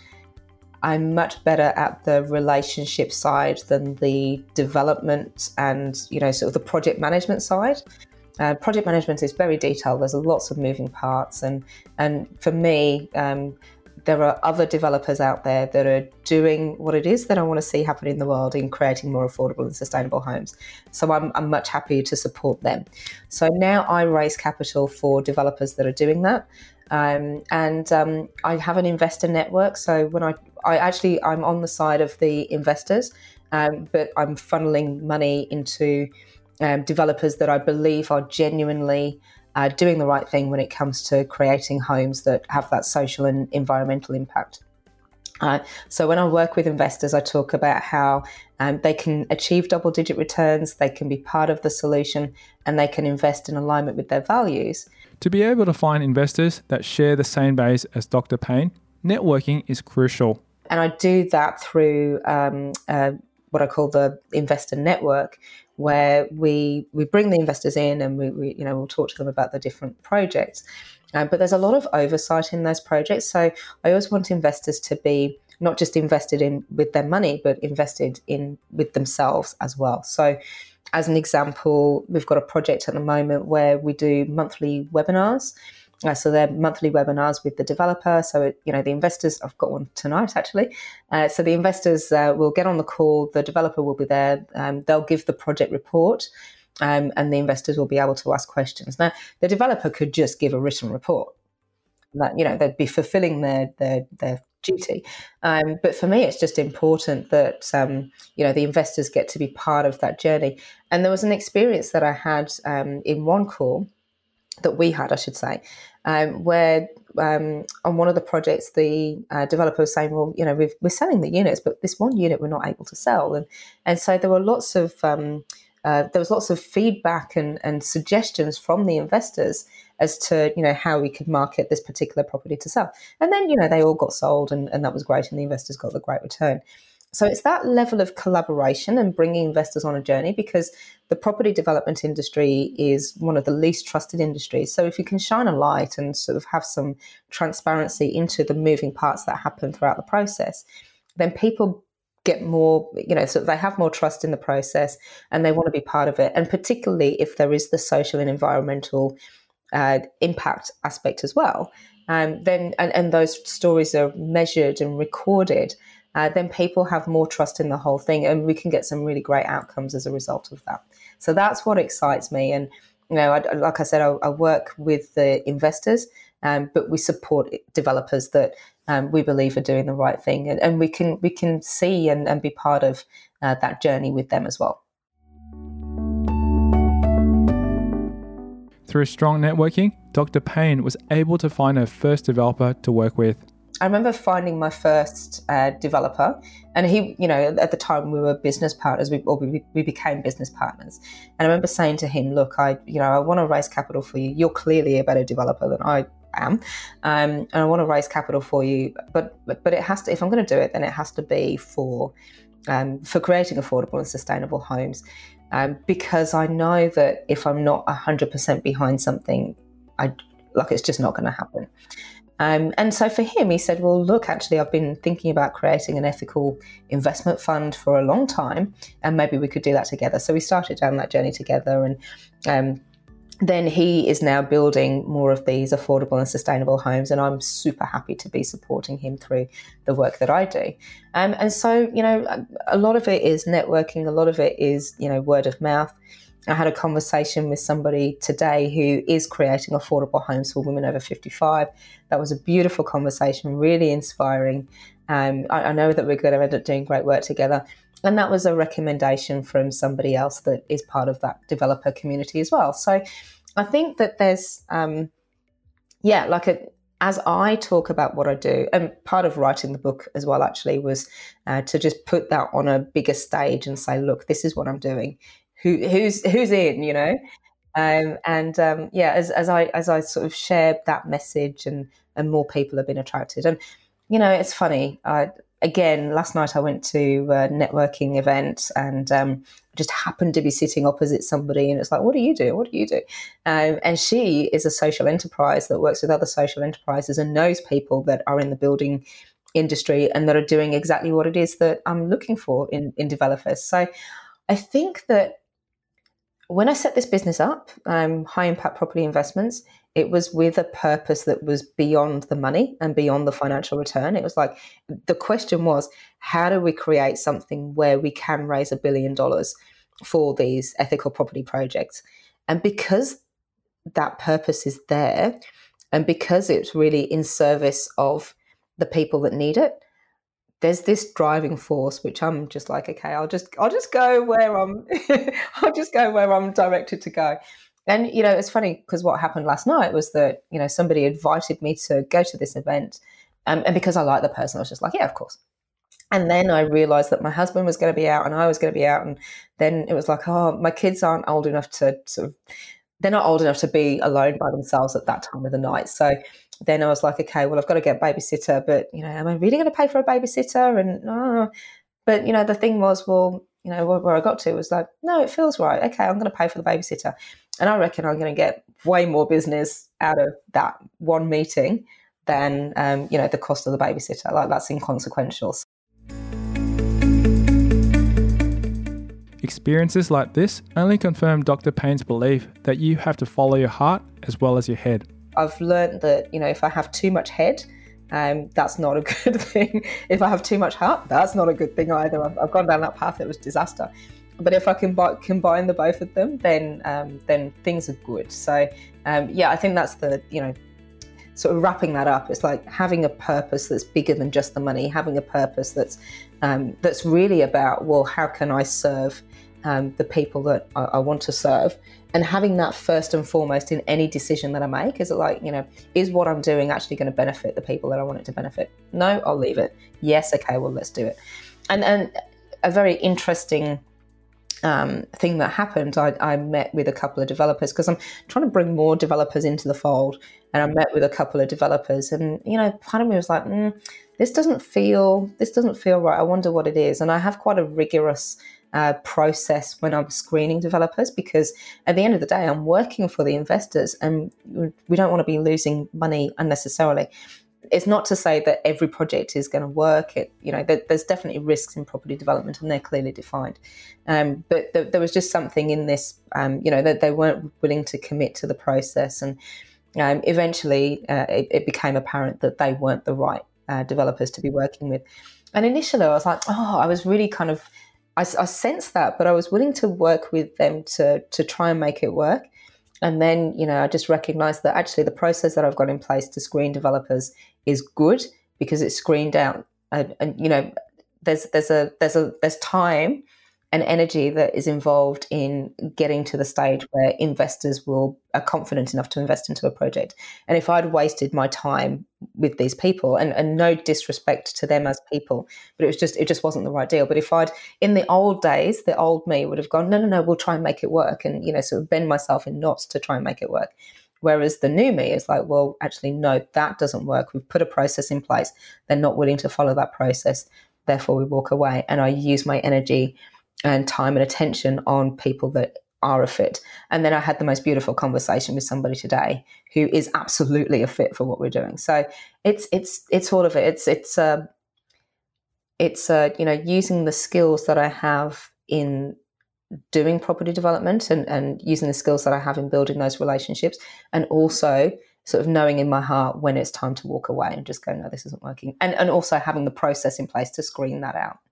I'm much better at the relationship side than the development and, you know, sort of the project management side. Uh, project management is very detailed. There's lots of moving parts, and and for me, um, there are other developers out there that are doing what it is that I want to see happen in the world in creating more affordable and sustainable homes. So I'm, I'm much happier to support them. So now I raise capital for developers that are doing that. Um, and um, I have an investor network. So when I, I actually, I'm on the side of the investors, um, but I'm funneling money into um, developers that I believe are genuinely Uh, doing the right thing when it comes to creating homes that have that social and environmental impact. Uh, so when I work with investors, I talk about how um, they can achieve double-digit returns, they can be part of the solution, and they can invest in alignment with their values. To be able to find investors that share the same base as Doctor Payne, networking is crucial. And I do that through um, uh, what I call the investor network, where we we bring the investors in and we, we you know we'll talk to them about the different projects. Um, but there's a lot of oversight in those projects. So I always want investors to be not just invested in with their money, but invested in with themselves as well. So as an example, we've got a project at the moment where we do monthly webinars. Uh, so they're monthly webinars with the developer. So, it, you know, the investors, I've got one tonight actually. Uh, so the investors uh, will get on the call, the developer will be there, um, they'll give the project report, um, and the investors will be able to ask questions. Now, the developer could just give a written report. That, you know, they'd be fulfilling their their, their duty. Um, but for me, it's just important that, um, you know, the investors get to be part of that journey. And there was an experience that I had um, in one call, that we had, I should say, um, where um, on one of the projects, the uh, developer was saying, well, you know, we've, we're selling the units, but this one unit we're not able to sell. And and so there were lots of, um, uh, there was lots of feedback and, and suggestions from the investors as to, you know, how we could market this particular property to sell. And then, you know, they all got sold and, and that was great. And the investors got the great return. So it's that level of collaboration and bringing investors on a journey, because the property development industry is one of the least trusted industries. So if you can shine a light and sort of have some transparency into the moving parts that happen throughout the process, then people get more, you know, so they have more trust in the process and they want to be part of it. And particularly if there is the social and environmental uh, impact aspect as well, um, then and, and those stories are measured and recorded, Uh, then people have more trust in the whole thing, and we can get some really great outcomes as a result of that. So that's what excites me. And, you know, I, like I said, I, I work with the investors, um, but we support developers that um, we believe are doing the right thing, and, and we can we can see and, and be part of uh, that journey with them as well. Through strong networking, Doctor Payne was able to find her first developer to work with. I remember finding my first uh, developer, and he, you know, at the time we were business partners, we, or we, we became business partners. And I remember saying to him, look, I, you know, I want to raise capital for you. You're clearly a better developer than I am. Um, and I want to raise capital for you, but, but, but it has to, if I'm going to do it, then it has to be for, um, for creating affordable and sustainable homes. Um, because I know that if I'm not one hundred percent behind something, I, like, it's just not going to happen. Um, and so for him, he said, well, look, actually, I've been thinking about creating an ethical investment fund for a long time, and maybe we could do that together. So we started down that journey together, and um, then he is now building more of these affordable and sustainable homes, and I'm super happy to be supporting him through the work that I do. Um, and so, you know, a lot of it is networking, a lot of it is, you know, word of mouth. I had a conversation with somebody today who is creating affordable homes for women over fifty-five. That was a beautiful conversation, really inspiring. Um, I, I know that we're going to end up doing great work together. And that was a recommendation from somebody else that is part of that developer community as well. So I think that there's, um, yeah, like a, as I talk about what I do, and part of writing the book as well actually was uh, to just put that on a bigger stage and say, look, this is what I'm doing. Who, who's who's in, you know? Um, and um, yeah, as, as I as I sort of shared that message, and and more people have been attracted. And you know, it's funny. I, again, last night I went to a networking event, and um, just happened to be sitting opposite somebody, and it's like, what do you do? What do you do? Um, and she is a social enterprise that works with other social enterprises and knows people that are in the building industry and that are doing exactly what it is that I'm looking for in, in developers. So I think that when I set this business up, um, High Impact Property Investments, it was with a purpose that was beyond the money and beyond the financial return. It was like, the question was, how do we create something where we can raise a billion dollars for these ethical property projects? And because that purpose is there, and because it's really in service of the people that need it, there's this driving force, which I'm just like, okay, I'll just, I'll just go where I'm, I'll just go where I'm directed to go. And, you know, it's funny because what happened last night was that, you know, somebody invited me to go to this event. Um, and because I like the person, I was just like, yeah, of course. And then I realized that my husband was going to be out and I was going to be out. And then it was like, oh, my kids aren't old enough to sort of, they're not old enough to be alone by themselves at that time of the night. So then I was like, okay, well, I've got to get a babysitter, but, you know, am I really going to pay for a babysitter? And, oh. But, you know, the thing was, well, you know, where, where I got to was like, no, it feels right. Okay, I'm going to pay for the babysitter. And I reckon I'm going to get way more business out of that one meeting than, um, you know, the cost of the babysitter. Like, that's inconsequential. Experiences like this only confirm Doctor Payne's belief that you have to follow your heart as well as your head. I've learned that, you know, if I have too much head, um, that's not a good thing. If I have too much heart, that's not a good thing either. I've, I've gone down that path. It was disaster. But if I can combine, combine the both of them, then um, then things are good. So, um, yeah, I think that's the, you know, sort of wrapping that up. It's like having a purpose that's bigger than just the money, having a purpose that's um, that's really about, well, how can I serve um, the people that I, I want to serve? And having that first and foremost in any decision that I make. Is it like, you know, is what I'm doing actually going to benefit the people that I want it to benefit? No, I'll leave it. Yes, okay, well, let's do it. And and a very interesting um, thing that happened, I, I met with a couple of developers because I'm trying to bring more developers into the fold. And I met with a couple of developers, and, you know, part of me was like, mm, this doesn't feel, this doesn't feel right. I wonder what it is. And I have quite a rigorous Uh, process when I'm screening developers, because at the end of the day, I'm working for the investors and we don't want to be losing money unnecessarily. It's not to say that every project is going to work. It, you know, there, there's definitely risks in property development and they're clearly defined. Um, but th- there was just something in this, um, you know, that they weren't willing to commit to the process. And um, eventually uh, it, it became apparent that they weren't the right uh, developers to be working with. And initially I was like, oh, I was really kind of, I, I sensed that, but I was willing to work with them to to try and make it work. And then, you know, I just recognized that actually the process that I've got in place to screen developers is good because it's screened out. And, and you know, there's there's a there's a there's time and energy that is involved in getting to the stage where investors will are confident enough to invest into a project. And if I'd wasted my time with these people, and, and no disrespect to them as people, but it was just it just wasn't the right deal. But if I'd in the old days, the old me would have gone, no, no, no, we'll try and make it work, and, you know, sort of bend myself in knots to try and make it work. Whereas the new me is like, well, actually, no, that doesn't work. We've put a process in place. They're not willing to follow that process. Therefore, we walk away. And I use my energy and time and attention on people that are a fit. And then I had the most beautiful conversation with somebody today who is absolutely a fit for what we're doing. So it's it's it's all of it. It's it's uh, it's uh, you know, using the skills that I have in doing property development and, and using the skills that I have in building those relationships, and also sort of knowing in my heart when it's time to walk away and just go, no, this isn't working. And, and also having the process in place to screen that out.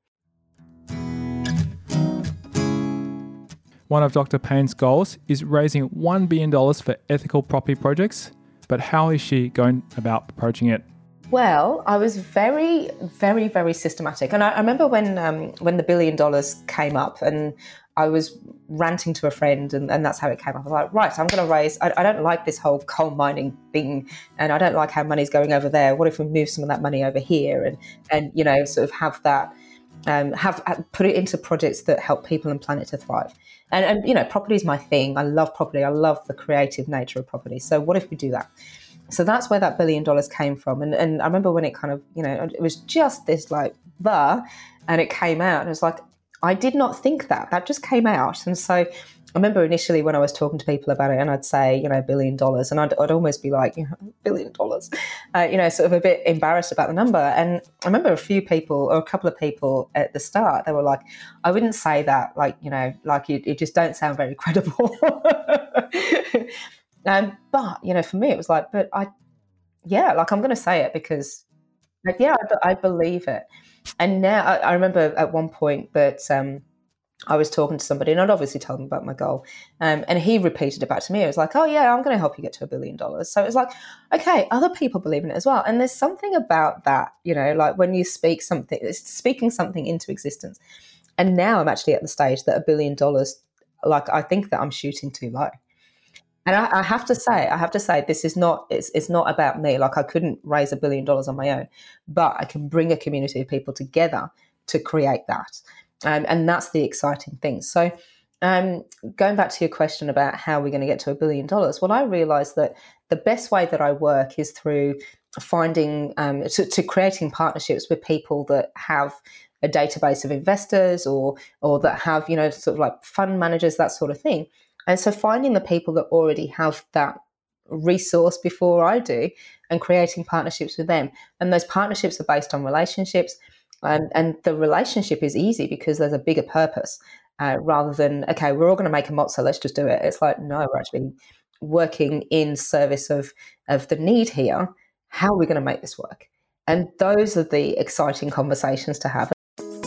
One of Doctor Payne's goals is raising one billion dollars for ethical property projects, but how is she going about approaching it? Well, I was very, very, very systematic. And I, I remember when um, when the billion dollars came up, and I was ranting to a friend, and, and that's how it came up. I was like, right, I'm going to raise, I, I don't like this whole coal mining thing, and I don't like how money's going over there. What if we move some of that money over here and, and you know, sort of have that, um, have put it into projects that help people and planet to thrive. And, and, you know, property is my thing. I love property. I love the creative nature of property. So what if we do that? So that's where that billion dollars came from. And, and I remember when it kind of, you know, it was just this like, the, and it came out. And it was like, I did not think that. That just came out. And so I remember initially when I was talking to people about it, and I'd say, you know, billion dollars, and I'd, I'd almost be like, you know, billion dollars, uh, you know, sort of a bit embarrassed about the number. And I remember a few people, or a couple of people at the start, they were like, I wouldn't say that, like, you know, like you, you just don't sound very credible. um, but, you know, for me, it was like, but I, yeah, like I'm going to say it because, like, yeah, I, I believe it. And now I, I remember at one point that um, I was talking to somebody, and I'd obviously told him about my goal. Um, and he repeated it back to me. It was like, oh, yeah, I'm going to help you get to a billion dollars. So it was like, okay, other people believe in it as well. And there's something about that, you know, like when you speak something, it's speaking something into existence. And now I'm actually at the stage that a billion dollars, like I think that I'm shooting too low. And I, I have to say, I have to say, this is not, it's, it's not about me. Like I couldn't raise a billion dollars on my own, but I can bring a community of people together to create that. Um, and that's the exciting thing. So um, going back to your question about how we're going to get to a billion dollars, well, I realized that the best way that I work is through finding, um, to, to creating partnerships with people that have a database of investors or, or that have, you know, sort of like fund managers, that sort of thing. And so finding the people that already have that resource before I do and creating partnerships with them. And those partnerships are based on relationships. Um, and the relationship is easy because there's a bigger purpose uh, rather than, okay, we're all going to make a mozza, so let's just do it. It's like, no, we're actually working in service of, of the need here. How are we going to make this work? And those are the exciting conversations to have.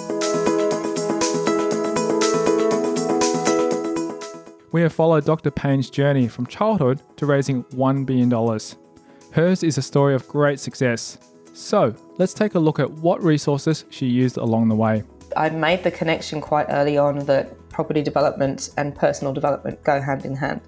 We have followed Doctor Payne's journey from childhood to raising one billion dollars. Hers is a story of great success. So let's take a look at what resources she used along the way. I made the connection quite early on that property development and personal development go hand in hand.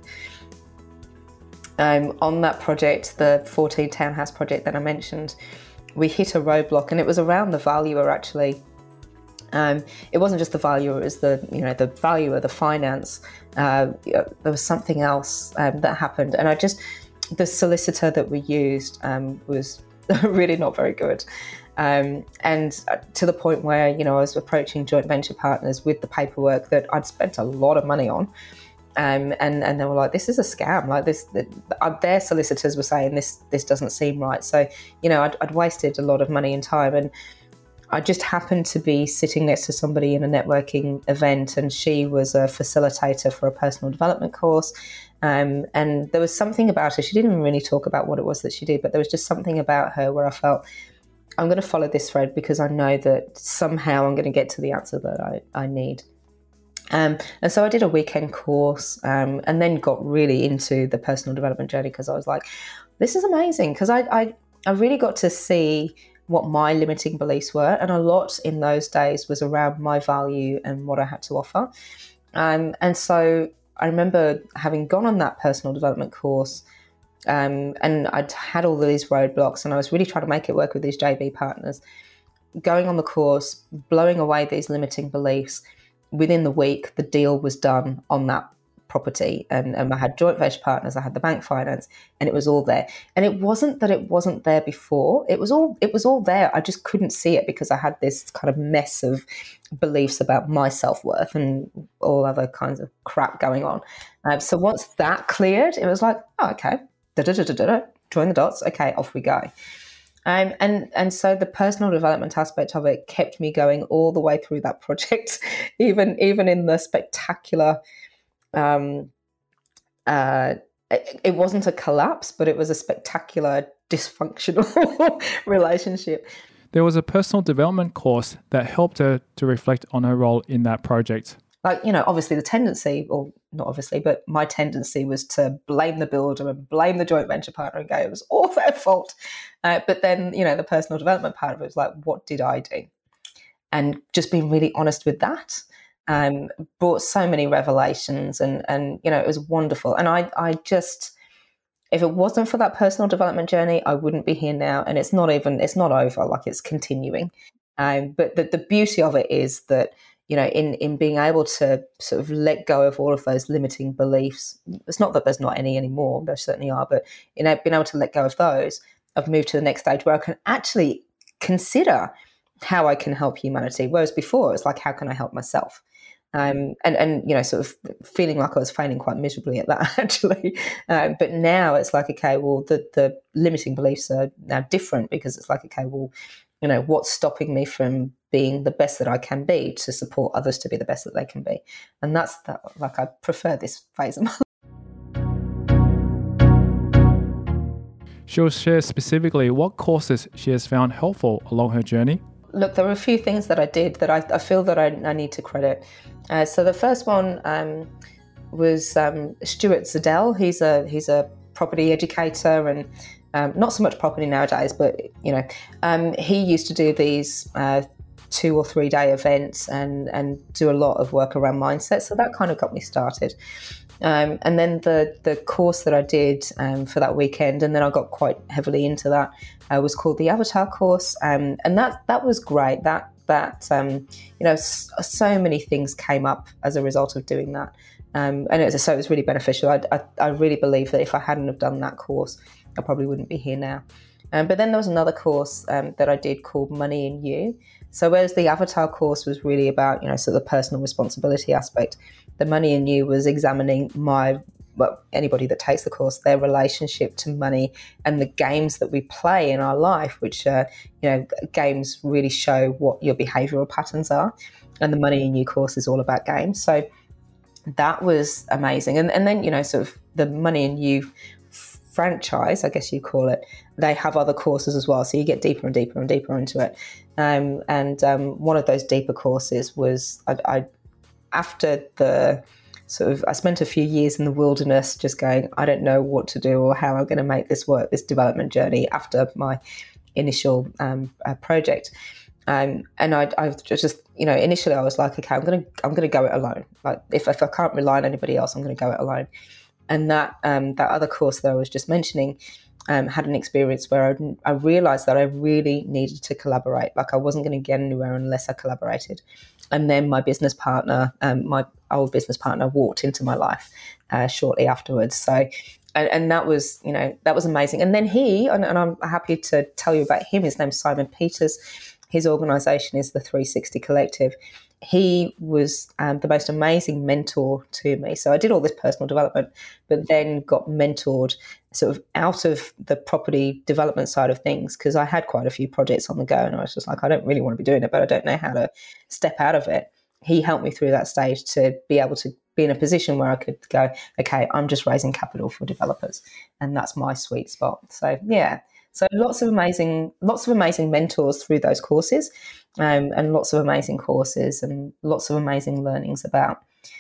Um, on that project, the fourteen townhouse project that I mentioned, we hit a roadblock, and it was around the valuer actually. Um, it wasn't just the valuer, it was the, you know, the valuer, the finance. Uh, there was something else um, that happened. And I just, the solicitor that we used um, was really not very good. Um, and to the point where, you know, I was approaching joint venture partners with the paperwork that I'd spent a lot of money on. Um, and, and they were like, this is a scam. Like this, the, their solicitors were saying this, this doesn't seem right. So, you know, I'd, I'd wasted a lot of money and time. And I just happened to be sitting next to somebody in a networking event, and she was a facilitator for a personal development course. Um, and there was something about her. She didn't even really talk about what it was that she did, but there was just something about her where I felt, I'm going to follow this thread because I know that somehow I'm going to get to the answer that I, I need. Um, and so I did a weekend course um, and then got really into the personal development journey because I was like, this is amazing, because I, I, I really got to see what my limiting beliefs were. And a lot in those days was around my value and what I had to offer. Um, and so I remember having gone on that personal development course um, and I'd had all these roadblocks, and I was really trying to make it work with these J V partners. Going on the course, blowing away these limiting beliefs. Within the week, the deal was done on that property, and, and I had joint venture partners, I had the bank finance, and it was all there. And it wasn't that it wasn't there before. It was all it was all there. I just couldn't see it because I had this kind of mess of beliefs about my self-worth and all other kinds of crap going on. Um, so once that cleared, it was like, oh, okay, da-da-da-da-da, join the dots. Okay, off we go. Um, and and so the personal development aspect of it kept me going all the way through that project, even even in the spectacular. Um, uh, it, it wasn't a collapse, but it was a spectacular dysfunctional relationship. There was a personal development course that helped her to reflect on her role in that project. Like, you know, obviously the tendency, or not obviously, but my tendency was to blame the builder and blame the joint venture partner and go, it was all their fault. Uh, but then, you know, the personal development part of it was like, what did I do? And just being really honest with that um, brought so many revelations and, and, you know, it was wonderful. And I, I just, if it wasn't for that personal development journey, I wouldn't be here now. And it's not even, it's not over, like it's continuing. Um, but the, the beauty of it is that, you know, in, in being able to sort of let go of all of those limiting beliefs, it's not that there's not any anymore, there certainly are, but, you know, being able to let go of those, I've moved to the next stage where I can actually consider how I can help humanity. Whereas before, it's like, how can I help myself? Um, and, and, you know, sort of feeling like I was failing quite miserably at that, actually. Um, but now it's like, okay, well, the, the limiting beliefs are now different because it's like, okay, well, you know, what's stopping me from being the best that I can be to support others to be the best that they can be? And that's that, like, I prefer this phase of my life. She'll share specifically what courses she has found helpful along her journey. Look, there were a few things that I did that I, I feel that I, I need to credit. Uh, so the first one um, was um, Stuart Zadell. He's a he's a property educator and um, not so much property nowadays, but you know, um, he used to do these uh, two or three day events and and do a lot of work around mindset. So that kind of got me started. Um, and then the the course that I did um, for that weekend, and then I got quite heavily into that, uh, was called the Avatar course, um, and that that was great. That that um, you know, so, so many things came up as a result of doing that, um, and it was, so it was really beneficial. I, I I really believe that if I hadn't have done that course, I probably wouldn't be here now. Um, but then there was another course um, that I did called Money in You. So whereas the Avatar course was really about, you know, sort of the personal responsibility aspect, the Money in You was examining my, well, anybody that takes the course, their relationship to money and the games that we play in our life, which, uh, you know, games really show what your behavioural patterns are. And the Money in You course is all about games. So that was amazing. And, and then, you know, sort of the Money in You franchise, I guess you call it, they have other courses as well. So you get deeper and deeper and deeper into it. Um, and um, one of those deeper courses was, I, I after the sort of, I spent a few years in the wilderness just going, I don't know what to do or how I'm going to make this work, this development journey after my initial um, uh, project. Um, and I, I just, you know, initially I was like, okay, I'm going to, I'm going to go it alone. Like if, if I can't rely on anybody else, I'm going to go it alone. And that um, that other course that I was just mentioning um, had an experience where I, I realised that I really needed to collaborate. Like I wasn't going to get anywhere unless I collaborated. And then my business partner, um, my old business partner, walked into my life uh, shortly afterwards. So, and, and that was, you know, that was amazing. And then he, and, and I'm happy to tell you about him. His name's Simon Peters. His organisation is the three sixty Collective. He was um, the most amazing mentor to me. So I did all this personal development, but then got mentored sort of out of the property development side of things because I had quite a few projects on the go and I was just like, I don't really want to be doing it, but I don't know how to step out of it. He helped me through that stage to be able to be in a position where I could go, okay, I'm just raising capital for developers and that's my sweet spot. So yeah. So lots of amazing, lots of amazing mentors through those courses, um, and lots of amazing courses and lots of amazing learnings about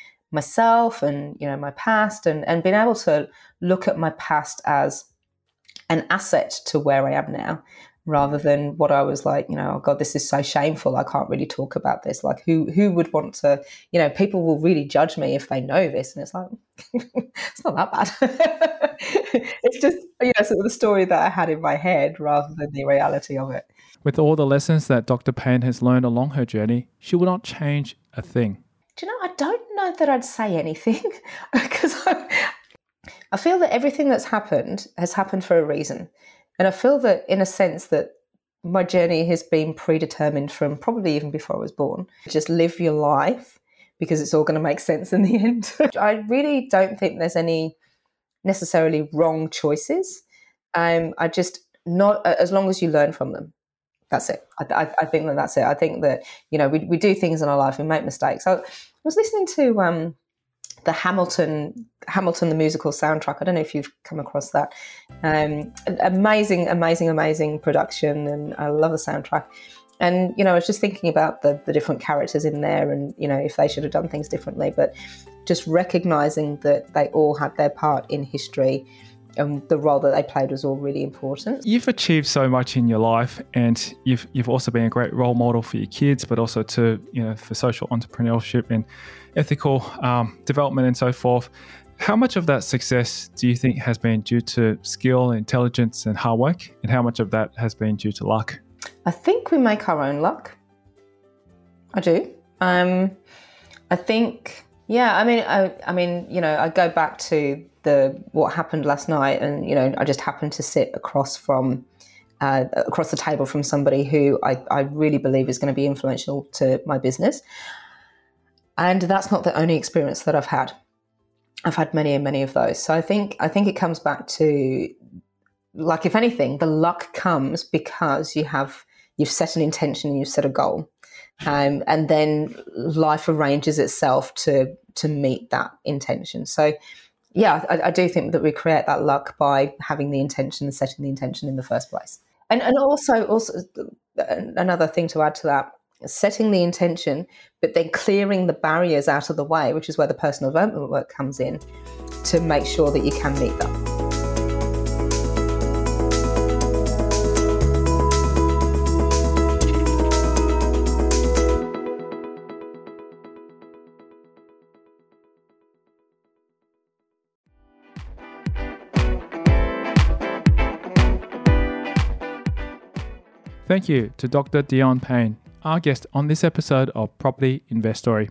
myself and, you know, my past and, and being able to look at my past as an asset to where I am now rather than what I was like, you know, oh God, this is so shameful. I can't really talk about this. Like who, who would want to, you know, people will really judge me if they know this. And it's like, it's not that bad. It's just, you know, sort of the story that I had in my head rather than the reality of it. With all the lessons that Doctor Payne has learned along her journey, she will not change a thing. Do you know, I don't know that I'd say anything because I, I feel that everything that's happened has happened for a reason. And I feel that in a sense that my journey has been predetermined from probably even before I was born. Just live your life because it's all going to make sense in the end. I really don't think there's any necessarily wrong choices. Um, I just, not as long as you learn from them. That's it. I, I, I think that that's it. I think that, you know, we, we do things in our life, we make mistakes. So I was listening to um, the Hamilton, Hamilton, the musical soundtrack. I don't know if you've come across that. Um, amazing, amazing, amazing production, and I love the soundtrack. And, you know, I was just thinking about the, the different characters in there and, you know, if they should have done things differently, but just recognising that they all had their part in history and the role that they played was all really important. You've achieved so much in your life, and you've you've also been a great role model for your kids, but also to, you know, for social entrepreneurship and ethical um, development and so forth. How much of that success do you think has been due to skill, intelligence and hard work? And how much of that has been due to luck? I think we make our own luck. I do. Um, I think, yeah, I mean, I, I mean, you know, I go back to the what happened last night, and, you know, I just happened to sit across from, uh, across the table from somebody who I, I really believe is going to be influential to my business. And that's not the only experience that I've had. I've had many and many of those. So I think, I think it comes back to, like, if anything, the luck comes because you have, you've set an intention and you've set a goal. Um, and then life arranges itself to, to meet that intention. So yeah, I, I do think that we create that luck by having the intention and setting the intention in the first place. And and also, also another thing to add to that, setting the intention, but then clearing the barriers out of the way, which is where the personal development work comes in, to make sure that you can meet that. Thank you to Doctor Dion Payne, our guest on this episode of Property Investory.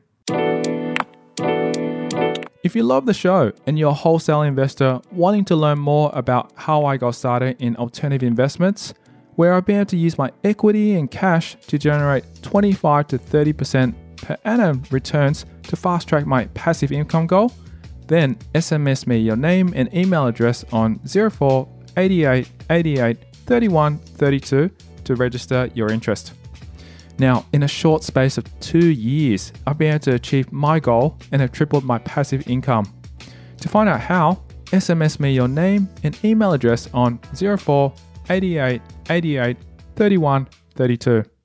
If you love the show and you're a wholesale investor wanting to learn more about how I got started in alternative investments, where I've been able to use my equity and cash to generate twenty-five to thirty percent per annum returns to fast track my passive income goal, then S M S me your name and email address on zero four eight eight eight eight three one three two to register your interest. Now, in a short space of two years, I've been able to achieve my goal and have tripled my passive income. To find out how, S M S me your name and email address on zero four eight eight eight eight three one three two.